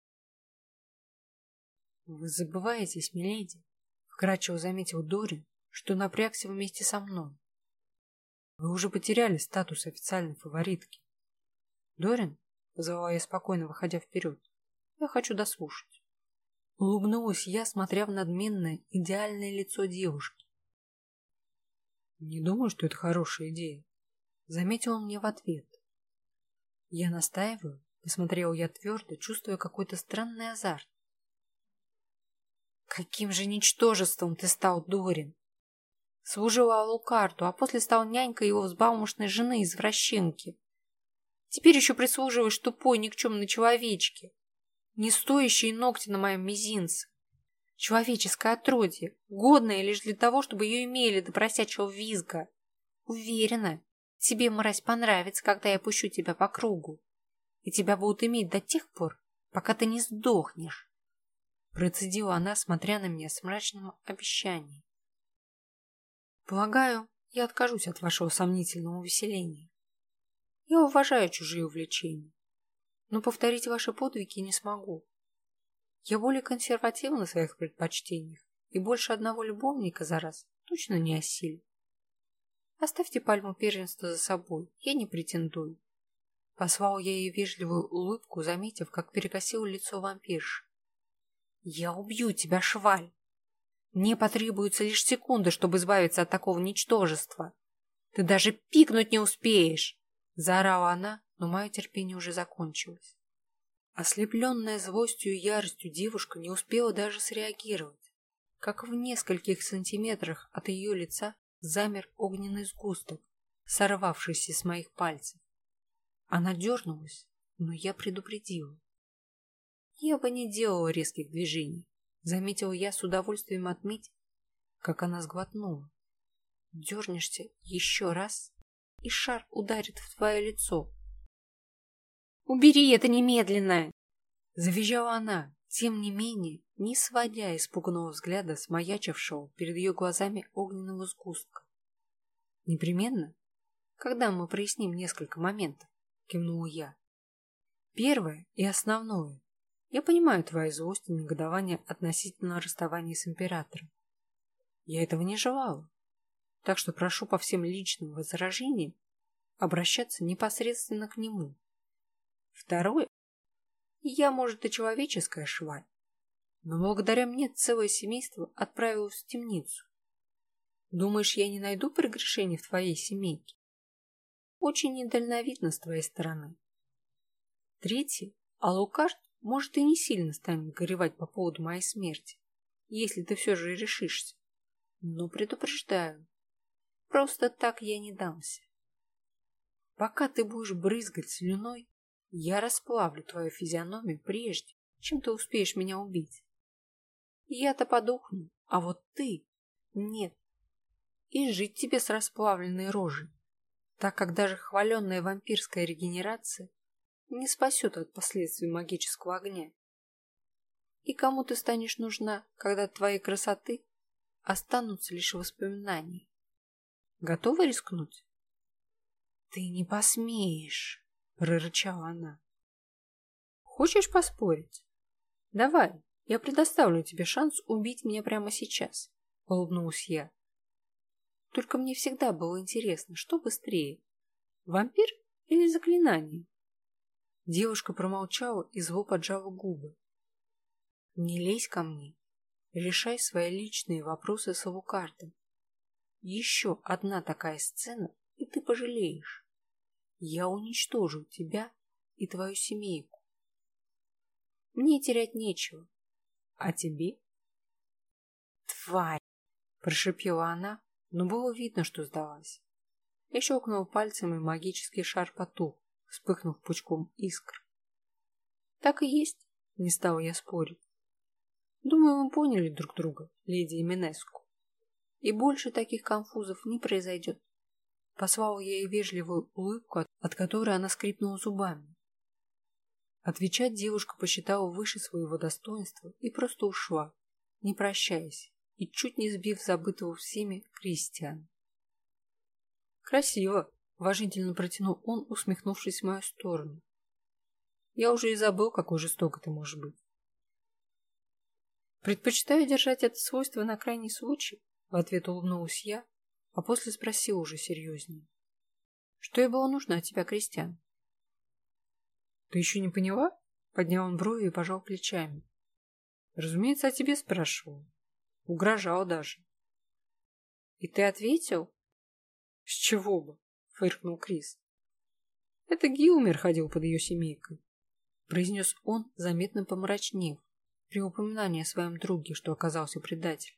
Вы забываетесь, миледи, вкратчиво заметил Дорин, что напрягся вместе со мной. Вы уже потеряли статус официальной фаворитки. Дорин, позвала я спокойно, выходя вперед, я хочу дослушать. Улыбнулась я, смотря в надменное, идеальное лицо девушки. Не думаю, что это хорошая идея, заметил он мне в ответ. Я настаиваю, посмотрел я твердо, чувствуя какой-то странный азарт. Каким же ничтожеством ты стал, Дорин! Служила Алукарту, а после стал нянькой его взбалмошной жены-извращенки. Теперь еще прислуживаешь тупой никчемной человечке, не стоящей ногти на моем мизинце. Человеческое отродье, годное лишь для того, чтобы ее имели до просячего визга. Уверена, тебе, мразь, понравится, когда я пущу тебя по кругу. И тебя будут иметь до тех пор, пока ты не сдохнешь. Процедила она, смотря на меня с мрачным обещанием. Полагаю, я откажусь от вашего сомнительного увеселения. Я уважаю чужие увлечения, но повторить ваши подвиги не смогу. Я более консервативна в своих предпочтениях, и больше одного любовника за раз точно не осилю. Оставьте пальму первенства за собой, я не претендую. Послал я ей вежливую улыбку, заметив, как перекосило лицо вампирши. Я убью тебя, шваль! Мне потребуется лишь секунда, чтобы избавиться от такого ничтожества. Ты даже пикнуть не успеешь! Заорала она, но мое терпение уже закончилось. Ослепленная злостью и яростью девушка не успела даже среагировать, как в нескольких сантиметрах от ее лица замер огненный сгусток, сорвавшийся с моих пальцев. Она дернулась, но я предупредила. Я бы не делала резких движений, заметила я с удовольствием отметить, как она сглотнула. Дернешься еще раз, и шар ударит в твое лицо. «Убери это немедленно!» Завизжала она, тем не менее, не сводя испуганного взгляда с маячившего перед ее глазами огненного сгустка. «Непременно, когда мы проясним несколько моментов», — кивнула я. «Первое и основное. Я понимаю твою злость и негодование относительно расставания с императором. Я этого не желала, так что прошу по всем личным возражениям обращаться непосредственно к нему. Второе. Я, может, и человеческая шваль, но благодаря мне целое семейство отправилось в темницу. Думаешь, я не найду прегрешений в твоей семейке? Очень недальновидно с твоей стороны. Третье. Алукард, может, и не сильно станет горевать по поводу моей смерти, если ты все же решишься. Но предупреждаю, просто так я не дамся. Пока ты будешь брызгать слюной, я расплавлю твою физиономию прежде, чем ты успеешь меня убить. Я-то подохну, а вот ты — нет. И жить тебе с расплавленной рожей, так как даже хваленная вампирская регенерация не спасет от последствий магического огня. И кому ты станешь нужна, когда от твоей красоты останутся лишь воспоминания? Готова рискнуть? Ты не посмеешь, прорычала она. Хочешь поспорить? Давай, я предоставлю тебе шанс убить меня прямо сейчас, улыбнулась я. Только мне всегда было интересно, что быстрее, вампир или заклинание? Девушка промолчала и зло поджала губы. Не лезь ко мне. Решай свои личные вопросы с Авукардом. Еще одна такая сцена, и ты пожалеешь. Я уничтожу тебя и твою семейку. Мне терять нечего. А тебе? Тварь! Прошипела она, но было видно, что сдалась. Я щелкнул пальцем, и магический шар потух, вспыхнув пучком искр. Так и есть, не стала я спорить. Думаю, мы поняли друг друга, леди Именеску. И больше таких конфузов не произойдет. Послал я ей вежливую улыбку, от которой она скрипнула зубами. Отвечать девушка посчитала выше своего достоинства и просто ушла, не прощаясь, и чуть не сбив забытого всеми Кристиана. «Красиво!» — уважительно протянул он, усмехнувшись в мою сторону. «Я уже и забыл, какой жестокой ты можешь быть». «Предпочитаю держать это свойство на крайний случай», — в ответ улыбнулась я, а после спросила уже серьезнее. «Что ей было нужно от тебя, Кристиан?» «Ты еще не поняла?» — поднял он брови и пожал плечами. «Разумеется, о тебе спрашивал. Угрожал даже». «И ты ответил?» «С чего бы?» — фыркнул Крис. «Это Гилмер ходил под ее семейкой», — произнес он, заметно помрачнев, при упоминании о своем друге, что оказался предателем.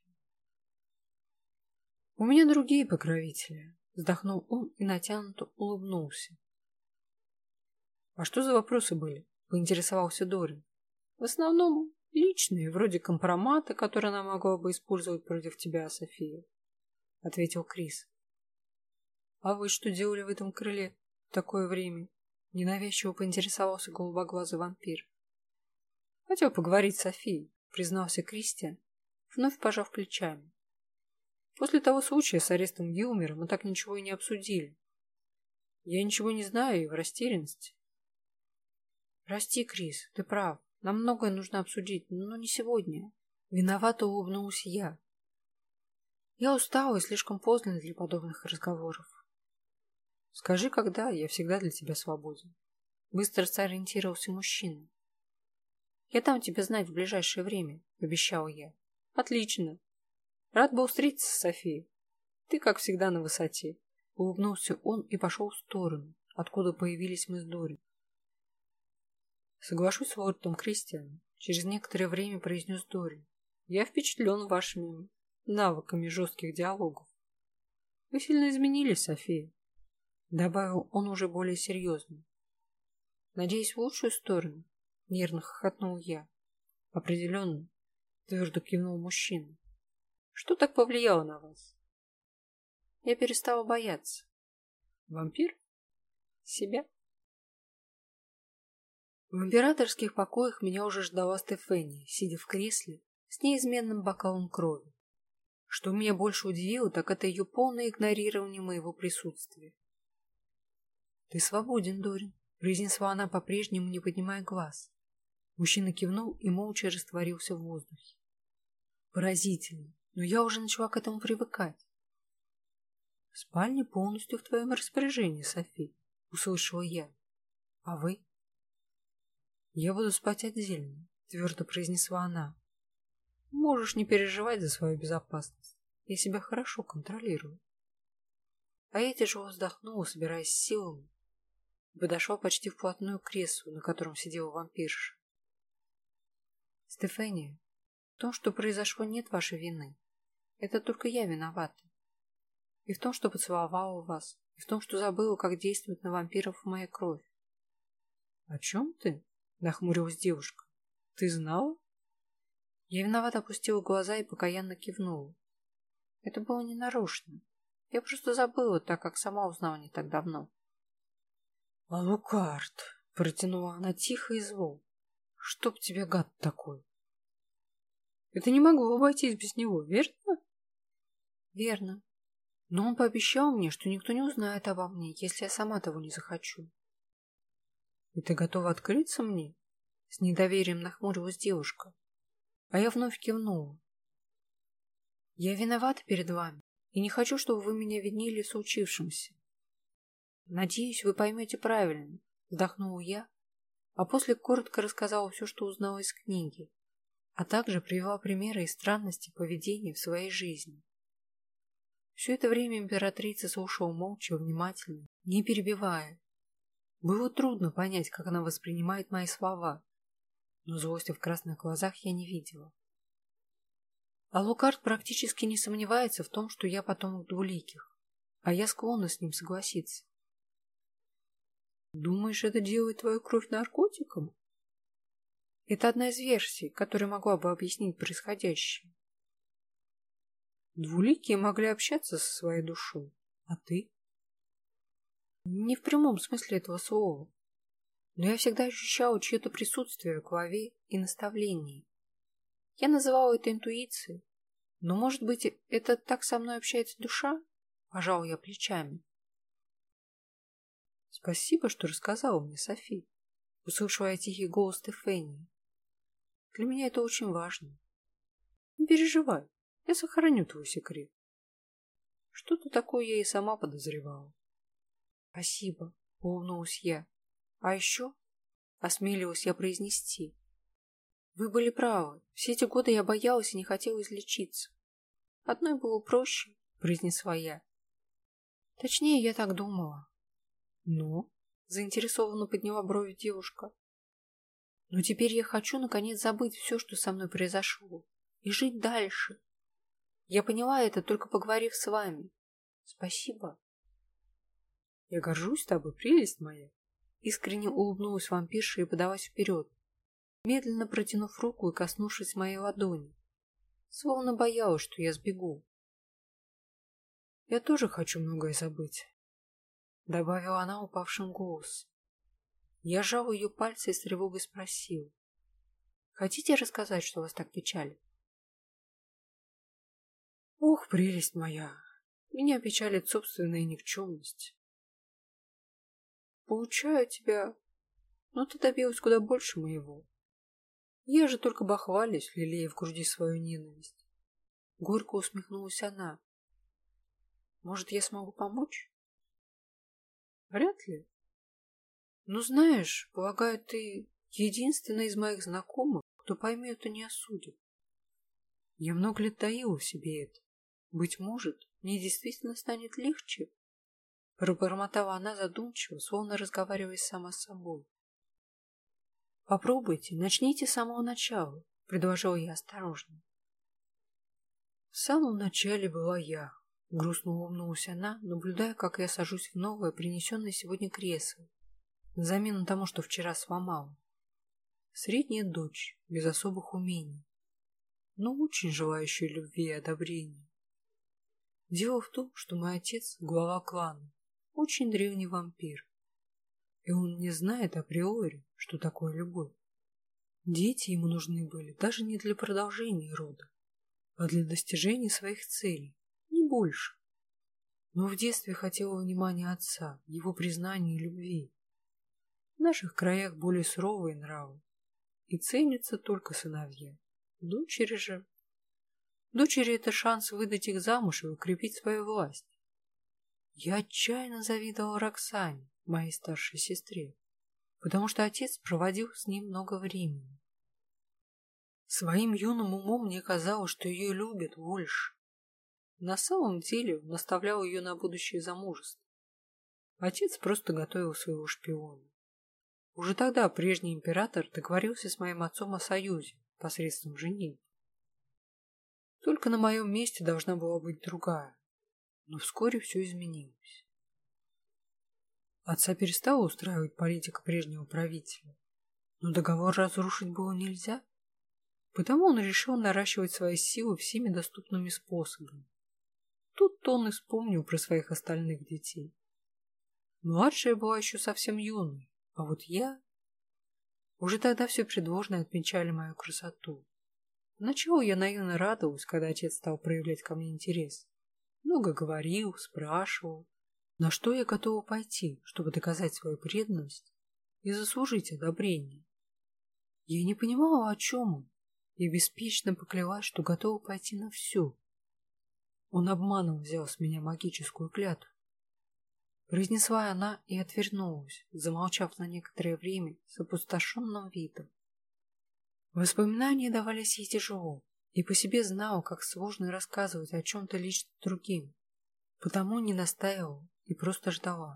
«У меня другие покровители», — вздохнул он и натянуто улыбнулся. «А что за вопросы были?» — поинтересовался Дорин. «В основном личные, вроде компромата, который она могла бы использовать против тебя, София», — ответил Крис. «А вы что делали в этом крыле в такое время?» — ненавязчиво поинтересовался голубоглазый вампир. «Хотел поговорить с Софией», — признался Кристиан, вновь пожав плечами. «После того случая с арестом Гилмера мы так ничего и не обсудили. Я ничего не знаю и в растерянности». «Прости, Крис, ты прав. Нам многое нужно обсудить, но не сегодня». Виновато улыбнулась я. Я устала и слишком поздно для подобных разговоров. «Скажи, когда, я всегда для тебя свободен». Быстро сориентировался мужчина. «Я дам тебе знать в ближайшее время», — обещал я. «Отлично. Рад был встретиться с Софией. Ты, как всегда, на высоте». Улыбнулся он и пошел в сторону, откуда появились мы с Дори. «Соглашусь с лордом Кристианом», — через некоторое время произнес Дори. «Я впечатлен вашими навыками жестких диалогов. Вы сильно изменились, София», — добавил он уже более серьезно. «Надеюсь, в лучшую сторону», — нервно хохотнул я. «Определенно», — твердо кивнул мужчина. «Что так повлияло на вас?» Я перестала бояться. «Вампир? Себя?» В императорских покоях меня уже ждала Стефания, сидя в кресле с неизменным бокалом крови. Что меня больше удивило, так это ее полное игнорирование моего присутствия. «Ты свободен, Дорин», — произнесла она, по-прежнему не поднимая глаз. Мужчина кивнул и молча растворился в воздухе. Поразительно, но я уже начала к этому привыкать. «Спальня полностью в твоем распоряжении, Софи», — услышала я. «А вы?» «Я буду спать отдельно», — твердо произнесла она. «Можешь не переживать за свою безопасность. Я себя хорошо контролирую». А я тяжело вздохнула, собираясь силами, и подошла почти вплотную к креслу, на котором сидела вампирша. «Стефания, в том, что произошло, нет вашей вины. Это только я виновата. И в том, что поцеловала вас, и в том, что забыла, как действует на вампиров моя кровь». «О чем ты?» — нахмурилась девушка. «Ты знала?» Я виновато опустила глаза и покаянно кивнула. Это было не нарочно. Я просто забыла, так как сама узнала не так давно. «Алукард!» — протянула она тихо и зло. «Чтоб тебе, гад такой!» «Это не могло обойтись без него, верно?» «Верно. Но он пообещал мне, что никто не узнает обо мне, если я сама того не захочу». «И ты готова открыться мне?» С недоверием нахмурилась девушка. А я вновь кивнула. «Я виновата перед вами, и не хочу, чтобы вы меня винили в случившемся. Надеюсь, вы поймете правильно», — вздохнула я, а после коротко рассказала все, что узнала из книги, а также привела примеры и странности поведения в своей жизни. Все это время императрица слушала молча, внимательно, не перебивая. Было трудно понять, как она воспринимает мои слова, но злости в красных глазах я не видела. Алукард практически не сомневается в том, что я потомок двуликих, а я склонна с ним согласиться. Думаешь, это делает твою кровь наркотиком? Это одна из версий, которая могла бы объяснить происходящее. Двуликие могли общаться со своей душой, а ты? Не в прямом смысле этого слова, но я всегда ощущала чье-то присутствие в голове и наставлении. Я называла это интуицией, но, может быть, это так со мной общается душа? Пожал я плечами. Спасибо, что рассказала мне, Софи. Услышала я тихий голос Стефании. Для меня это очень важно. Не переживай, я сохраню твой секрет. Что-то такое я и сама подозревала. Спасибо, улыбнулась я. А еще осмелилась я произнести. Вы были правы. Все эти годы я боялась и не хотела излечиться. Одной было проще, произнесла я. Точнее, я так думала. Но, заинтересованно подняла брови девушка. Но теперь я хочу, наконец, забыть все, что со мной произошло, и жить дальше. Я поняла это, только поговорив с вами. Спасибо. Я горжусь тобой, прелесть моя. Искренне улыбнулась вампирша и подалась вперед, медленно протянув руку и коснувшись моей ладони, словно боялась, что я сбегу. Я тоже хочу многое забыть, добавила она упавшим голосом. Я сжал ее пальцы и с тревогой спросил. Хотите рассказать, что вас так печалит? Ох, прелесть моя, меня печалит собственная никчемность. Получаю тебя, но ты добилась куда больше моего. Я же только бахвалюсь, лелея в груди свою ненависть. Горько усмехнулась она. Может, я смогу помочь? Вряд ли. Но знаешь, полагаю, ты единственный из моих знакомых, кто поймет и не осудит. Я много лет таила в себе это. Быть может, мне действительно станет легче? Пробормотала она задумчиво, словно разговаривая сама с собой. Попробуйте, начните с самого начала, предложила я осторожно. В самом начале была я. Грустно улыбнулась она, наблюдая, как я сажусь в новое, принесенное сегодня кресло, на замену тому, что вчера сломала. Средняя дочь, без особых умений, но очень желающая любви и одобрения. Дело в том, что мой отец — глава клана, очень древний вампир, и он не знает априори, что такое любовь. Дети ему нужны были даже не для продолжения рода, а для достижения своих целей, не больше. Но в детстве хотела внимания отца, его признания и любви. В наших краях более суровые нравы, и ценятся только сыновья. Дочери же... Дочери — это шанс выдать их замуж и укрепить свою власть. Я отчаянно завидовала Роксане, моей старшей сестре, потому что отец проводил с ним много времени. Своим юным умом мне казалось, что ее любят больше. На самом деле он наставлял ее на будущее замужество. Отец просто готовил своего шпиона. Уже тогда прежний император договорился с моим отцом о союзе посредством женитьбы. Только на моем месте должна была быть другая, но вскоре все изменилось. Отца перестала устраивать политика прежнего правителя, но договор разрушить было нельзя, потому он решил наращивать свои силы всеми доступными способами. Тут-то он и вспомнил про своих остальных детей. Младшая была еще совсем юной, а вот я... Уже тогда все придворные отмечали мою красоту. Поначалу я наивно радовалась, когда отец стал проявлять ко мне интерес. Много говорил, спрашивал, на что я готова пойти, чтобы доказать свою преданность и заслужить одобрение. Я не понимала, о чем он, и беспечно поклялась, что готова пойти на все. Он обманом взял с меня магическую клятву. Произнесла она и отвернулась, замолчав на некоторое время с опустошенным видом. Воспоминания давались ей тяжело, и по себе знала, как сложно рассказывать о чем-то лично другим, потому не настаивала и просто ждала.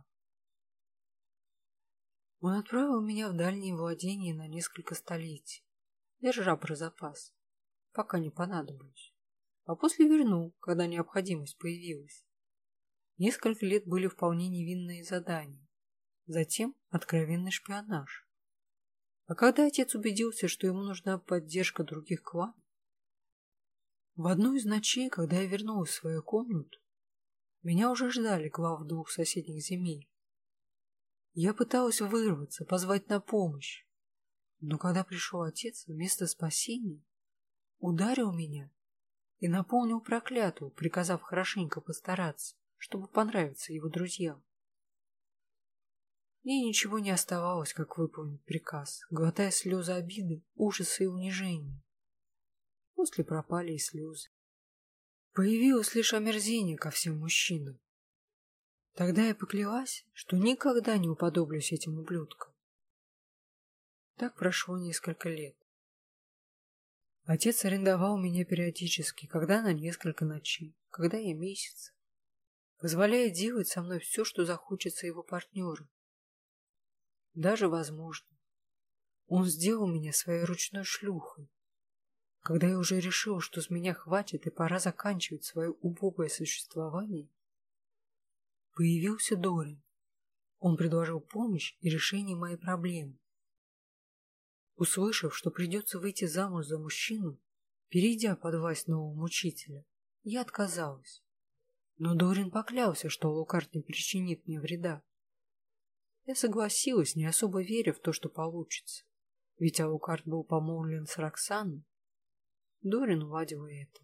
Он отправил меня в дальние владения на несколько столетий, держа про запас, пока не понадоблюсь, а после вернул, когда необходимость появилась. Несколько лет были вполне невинные задания, затем откровенный шпионаж. А когда отец убедился, что ему нужна поддержка других кланов, в одну из ночей, когда я вернулась в свою комнату, меня уже ждали главы двух соседних земель. Я пыталась вырваться, позвать на помощь, но когда пришел отец, вместо спасения ударил меня и наполнил проклятую, приказав хорошенько постараться, чтобы понравиться его друзьям. Мне ничего не оставалось, как выполнить приказ, глотая слезы обиды, ужаса и унижения. После пропали и слезы. Появилось лишь омерзение ко всем мужчинам. Тогда я поклялась, что никогда не уподоблюсь этим ублюдкам. Так прошло несколько лет. Отец арендовал меня периодически, когда на несколько ночей, когда и месяцев, позволяя делать со мной все, что захочется его партнеру. Даже возможно, он сделал меня своей ручной шлюхой, когда я уже решил, что с меня хватит и пора заканчивать свое убогое существование. Появился Дорин. Он предложил помощь и решение моей проблемы. Услышав, что придется выйти замуж за мужчину, перейдя под власть нового мучителя, я отказалась. Но Дорин поклялся, что Алукард не причинит мне вреда. Я согласилась, не особо веря в то, что получится. Ведь Алукард был помолвлен с Роксаной. Дорин уладил и это.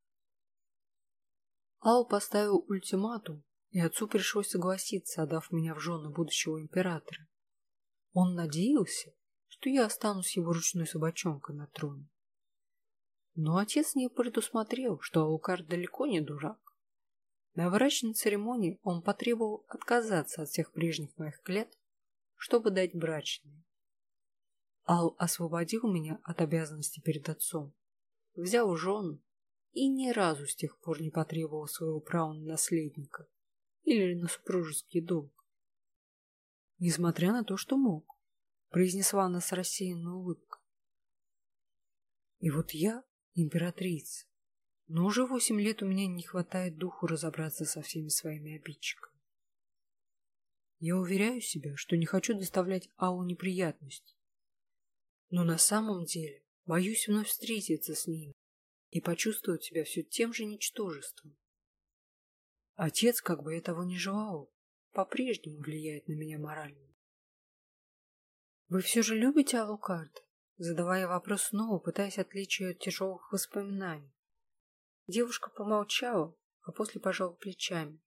Ал поставил ультиматум, и отцу пришлось согласиться, отдав меня в жены будущего императора. Он надеялся, что я останусь его ручной собачонкой на троне. Но отец не предусмотрел, что Алукард далеко не дурак. На брачной церемонии он потребовал отказаться от всех прежних моих клятв, чтобы дать брачные. Ал освободил меня от обязанностей перед отцом, взял жену и ни разу с тех пор не потребовал своего права на наследника или на супружеский долг. Несмотря на то, что мог, произнесла она с рассеянной улыбкой. И вот я императрица, но уже 8 лет у меня не хватает духу разобраться со всеми своими обидчиками. Я уверяю себя, что не хочу доставлять Аллу неприятности, но на самом деле боюсь вновь встретиться с ними и почувствовать себя все тем же ничтожеством. Отец, как бы я того не желал, по-прежнему влияет на меня морально. «Вы все же любите Алукарда?» Задавая вопрос снова, пытаясь отвлечь ее от тяжелых воспоминаний. Девушка помолчала, а после пожала плечами.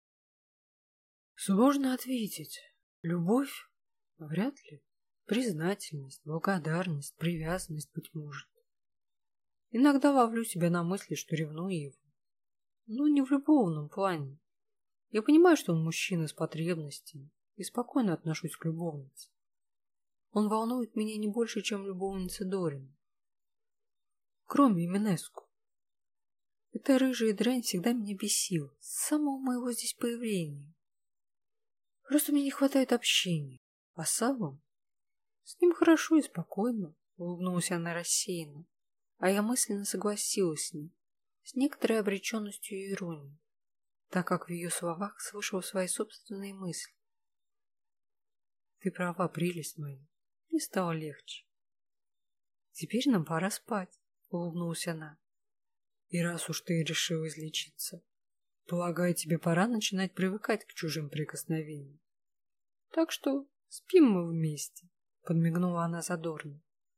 Сложно ответить. Любовь? Вряд ли. Признательность, благодарность, привязанность, быть может. Иногда ловлю себя на мысли, что ревную его. Но не в любовном плане. Я понимаю, что он мужчина с потребностями, и спокойно отношусь к любовнице. Он волнует меня не больше, чем любовница Дорина. Кроме Именеску. Эта рыжая дрянь всегда меня бесила, с самого моего здесь появления. Просто мне не хватает общения. А с Аллом? С ним хорошо и спокойно, улыбнулась она рассеянно, а я мысленно согласилась с ней, с некоторой обреченностью и иронией, так как в ее словах слышала свои собственные мысли. Ты права, прелесть моя. Мне стало легче. Теперь нам пора спать, улыбнулась она. И раз уж ты решил излечиться, полагаю, тебе пора начинать привыкать к чужим прикосновениям. Так что спим мы вместе, подмигнула она задорно.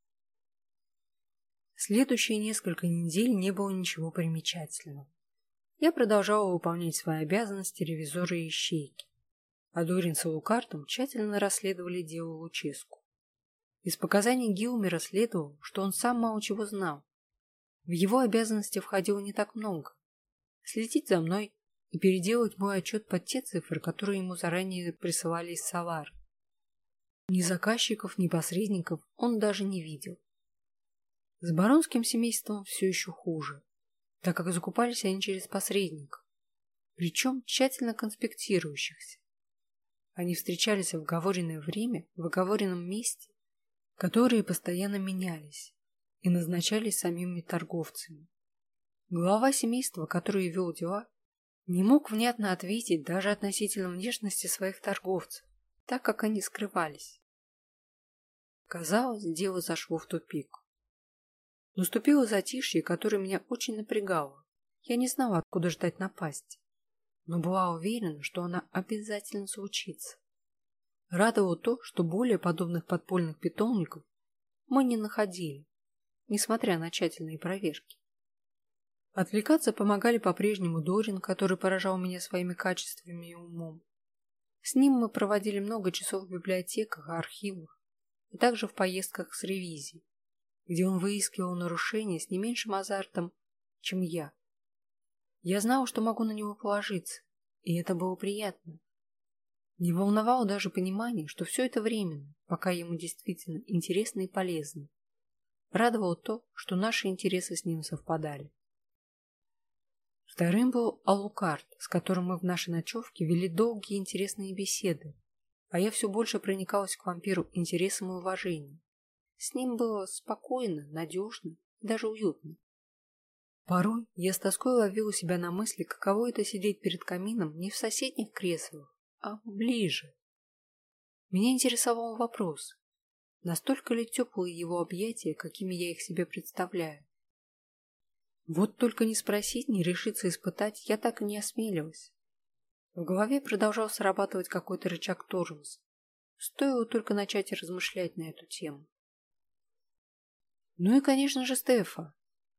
Следующие несколько недель не было ничего примечательного. Я продолжала выполнять свои обязанности ревизора и ищейки, а Дорин с Алукардом тщательно расследовали дело Луческу. Из показаний Гилмера следовало, что он сам мало чего знал. В его обязанности входило не так много. Следить за мной и переделать мой отчет под те цифры, которые ему заранее присылали из Салары. Ни заказчиков, ни посредников он даже не видел. С баронским семейством все еще хуже, так как закупались они через посредников, причем тщательно конспектирующихся. Они встречались в оговоренное время, в оговоренном месте, которые постоянно менялись и назначались самими торговцами. Глава семейства, который вел дела, не мог внятно ответить даже относительно внешности своих торговцев, так как они скрывались. Казалось, дело зашло в тупик. Наступило затишье, которое меня очень напрягало. Я не знала, откуда ждать напасти, но была уверена, что она обязательно случится. Радовало то, что более подобных подпольных питомников мы не находили, несмотря на тщательные проверки. Отвлекаться помогали по-прежнему Дорин, который поражал меня своими качествами и умом. С ним мы проводили много часов в библиотеках и архивах, и также в поездках с ревизией, где он выискивал нарушения с не меньшим азартом, чем я. Я знала, что могу на него положиться, и это было приятно. Не волновало даже понимание, что все это временно, пока ему действительно интересно и полезно. Радовало то, что наши интересы с ним совпадали. Вторым был Алукард, с которым мы в нашей ночевке вели долгие и интересные беседы, а я все больше проникалась к вампиру интересом и уважением. С ним было спокойно, надежно и даже уютно. Порой я с тоской ловила себя на мысли, каково это сидеть перед камином не в соседних креслах, а ближе. Меня интересовал вопрос, настолько ли теплые его объятия, какими я их себе представляю. Вот только не спросить, не решиться испытать я так и не осмелилась. В голове продолжал срабатывать какой-то рычаг тормоза. Стоило только начать размышлять на эту тему. Ну и, конечно же, Стефа.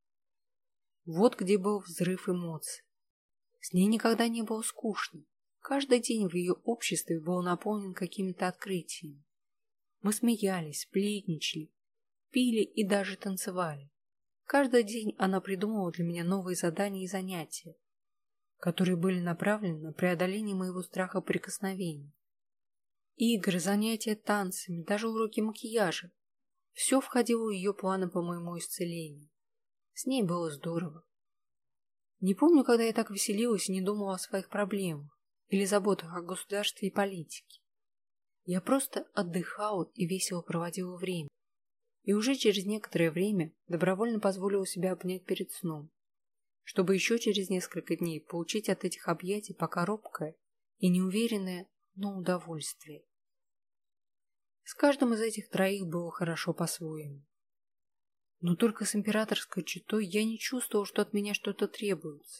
Вот где был взрыв эмоций. С ней никогда не было скучно. Каждый день в ее обществе был наполнен какими-то открытиями. Мы смеялись, сплетничали, пили и даже танцевали. Каждый день она придумывала для меня новые задания и занятия, которые были направлены на преодоление моего страха прикосновений. Игры, занятия танцами, даже уроки макияжа. Все входило в ее планы по моему исцелению. С ней было здорово. Не помню, когда я так веселилась и не думала о своих проблемах или заботах о государстве и политике. Я просто отдыхала и весело проводила время. И уже через некоторое время добровольно позволила себя обнять перед сном, чтобы еще через несколько дней получить от этих объятий пока робкое и неуверенное, но удовольствие. С каждым из этих троих было хорошо по-своему. Но только с императорской четой я не чувствовал, что от меня что-то требуется.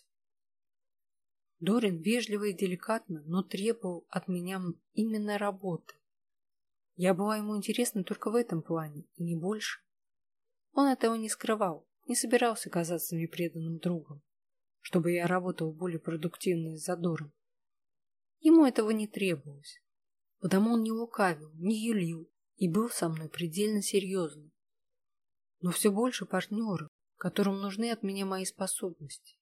Дорин вежливо и деликатно, но требовал от меня именно работы. Я была ему интересна только в этом плане, и не больше. Он этого не скрывал, не собирался казаться мне преданным другом, чтобы я работала более продуктивно и с задором. Ему этого не требовалось, потому он не лукавил, не юлил и был со мной предельно серьезным. Но все больше партнеров, которым нужны от меня мои способности.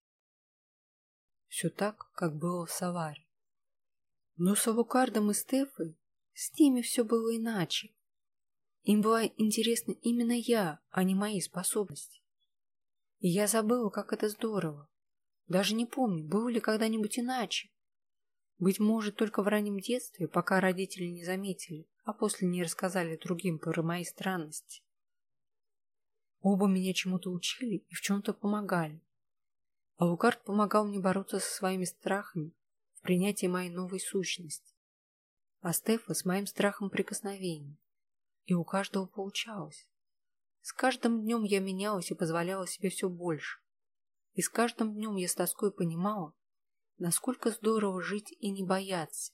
Все так, как было в Саваре. Но с Алукардом и Стефой с ними все было иначе. Им была интересна именно я, а не мои способности. И я забыла, как это здорово. Даже не помню, было ли когда-нибудь иначе. Быть может, только в раннем детстве, пока родители не заметили, а после не рассказали другим про мои странности. Оба меня чему-то учили и в чем-то помогали. Алукард помогал мне бороться со своими страхами в принятии моей новой сущности, а Стефа с моим страхом прикосновений. И у каждого получалось. С каждым днем я менялась и позволяла себе все больше. И с каждым днем я с тоской понимала, насколько здорово жить и не бояться.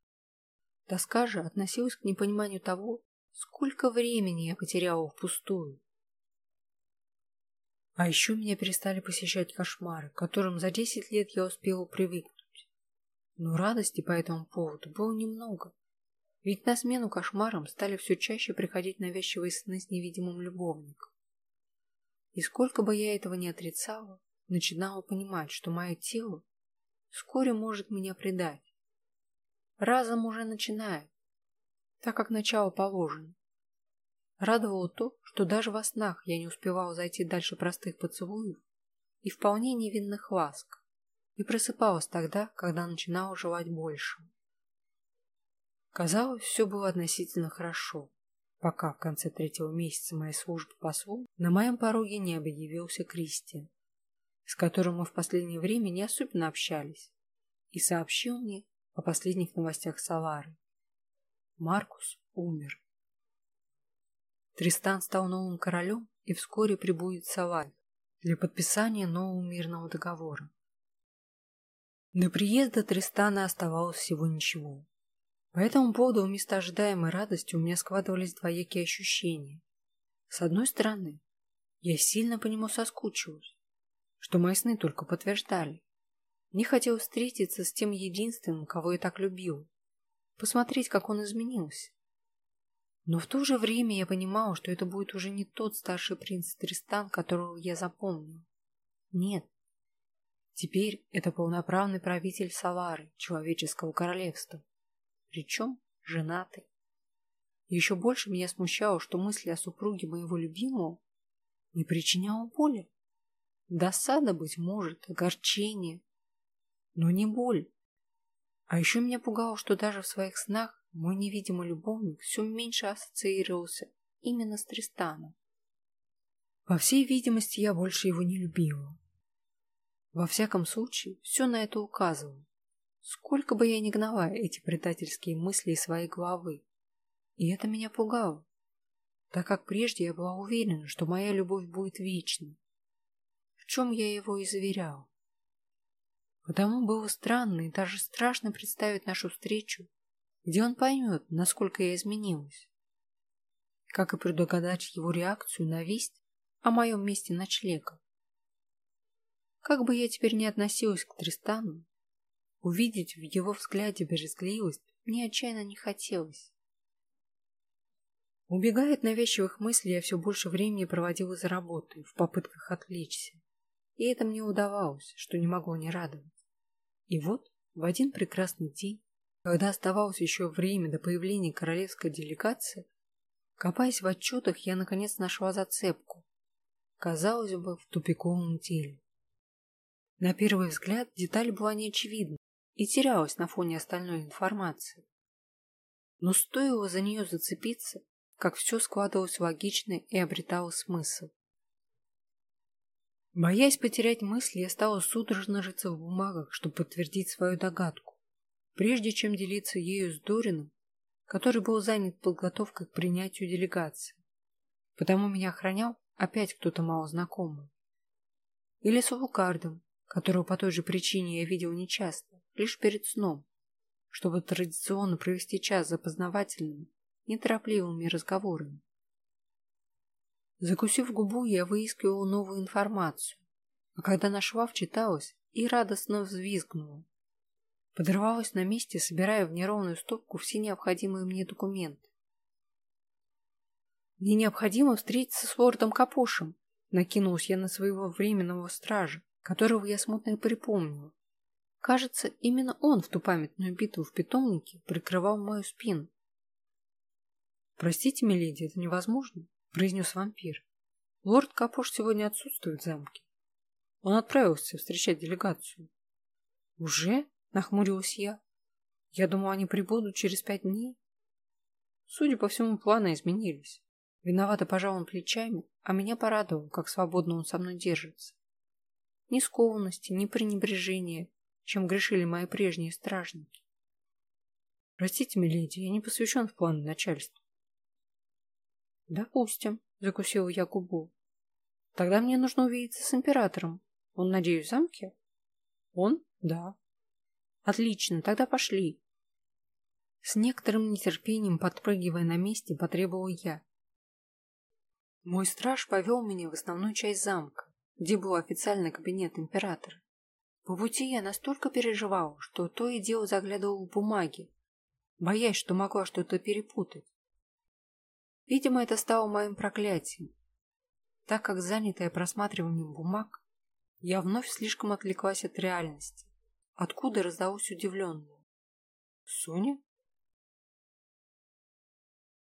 Тоска же относилась к непониманию того, сколько времени я потеряла впустую. А еще меня перестали посещать кошмары, к которым за 10 лет я успела привыкнуть. Но радости по этому поводу было немного. Ведь на смену кошмарам стали все чаще приходить навязчивые сны с невидимым любовником. И сколько бы я этого не отрицала, начинала понимать, что мое тело вскоре может меня предать. Разум уже начинает, так как начало положено. Радовало то, что даже во снах я не успевала зайти дальше простых поцелуев и вполне невинных ласк, и просыпалась тогда, когда начинала желать большего. Казалось, все было относительно хорошо, пока в конце 3-го месяца моей службы послом на моем пороге не объявился Кристиан, с которым мы в последнее время не особенно общались, и сообщил мне о последних новостях Салары. Маркус умер. Тристан стал новым королем и вскоре прибудет в Саларь для подписания нового мирного договора. До приезда Тристана оставалось всего ничего. По этому поводу вместо ожидаемой радости у меня складывались двоякие ощущения. С одной стороны, я сильно по нему соскучилась, что мои сны только подтверждали. Мне хотелось встретиться с тем единственным, кого я так любила, посмотреть, как он изменился. Но в то же время я понимала, что это будет уже не тот старший принц Тристан, которого я запомнила. Нет. Теперь это полноправный правитель Салары, человеческого королевства, причем женатый. Еще больше меня смущало, что мысли о супруге моего любимого не причиняла боли. Досада, быть может, огорчение, но не боль. А еще меня пугало, что даже в своих снах мой невидимый любовник все меньше ассоциировался именно с Тристаном. По всей видимости, я больше его не любила. Во всяком случае, все на это указывало. Сколько бы я ни гнала эти предательские мысли из своей головы. И это меня пугало, так как прежде я была уверена, что моя любовь будет вечной, в чем я его и заверяла. Потому было странно и даже страшно представить нашу встречу, где он поймет, насколько я изменилась. Как и предугадать его реакцию на весть о моем месте ночлега. Как бы я теперь ни относилась к Тристану, увидеть в его взгляде брезгливость мне отчаянно не хотелось. Убегая от навязчивых мыслей, я все больше времени проводила за работой, в попытках отвлечься. И это мне удавалось, что не могло не радовать. И вот, в один прекрасный день, когда оставалось еще время до появления королевской делегации, копаясь в отчетах, я наконец нашла зацепку, казалось бы, в тупиковом деле. На первый взгляд деталь была неочевидна и терялась на фоне остальной информации. Но стоило за нее зацепиться, как все складывалось логично и обретало смысл. Боясь потерять мысли, я стала судорожно рыться в бумагах, чтобы подтвердить свою догадку, прежде чем делиться ею с Дорином, который был занят подготовкой к принятию делегации. Потому меня охранял опять кто-то малознакомый. Или с Лукардом, которого по той же причине я видел нечасто, лишь перед сном, чтобы традиционно провести час за познавательными, неторопливыми разговорами. Закусив губу, я выискивала новую информацию, а когда нашла, вчиталась и радостно взвизгнула. Подрывалась на месте, собирая в неровную стопку все необходимые мне документы. Мне необходимо встретиться с лордом Капошем, накинулась я на своего временного стража, которого я смутно припомнила. Кажется, именно он в ту памятную битву в питомнике прикрывал мою спину. «Простите, миледи, это невозможно», — произнес вампир. «Лорд Капош сегодня отсутствует в замке. Он отправился встречать делегацию». «Уже?» — нахмурилась я. «Я думала, они прибудут через 5 дней». Судя по всему, планы изменились. Виновато пожал он плечами, а меня порадовал, как свободно он со мной держится. Ни скованности, ни пренебрежения, чем грешили мои прежние стражники. «Простите, миледи, я не посвящен в планы начальства». «Допустим», — закусила я губу. «Тогда мне нужно увидеться с императором. Он, надеюсь, в замке?» «Он? Да». «Отлично, тогда пошли». С некоторым нетерпением, подпрыгивая на месте, потребовал я. Мой страж повел меня в основную часть замка, где был официальный кабинет императора. По пути я настолько переживала, что то и дело заглядывала в бумаги, боясь, что могла что-то перепутать. Видимо, это стало моим проклятием, так как, занятая просматриванием бумаг, я вновь слишком отвлеклась от реальности, откуда раздалось удивленное: «Соня?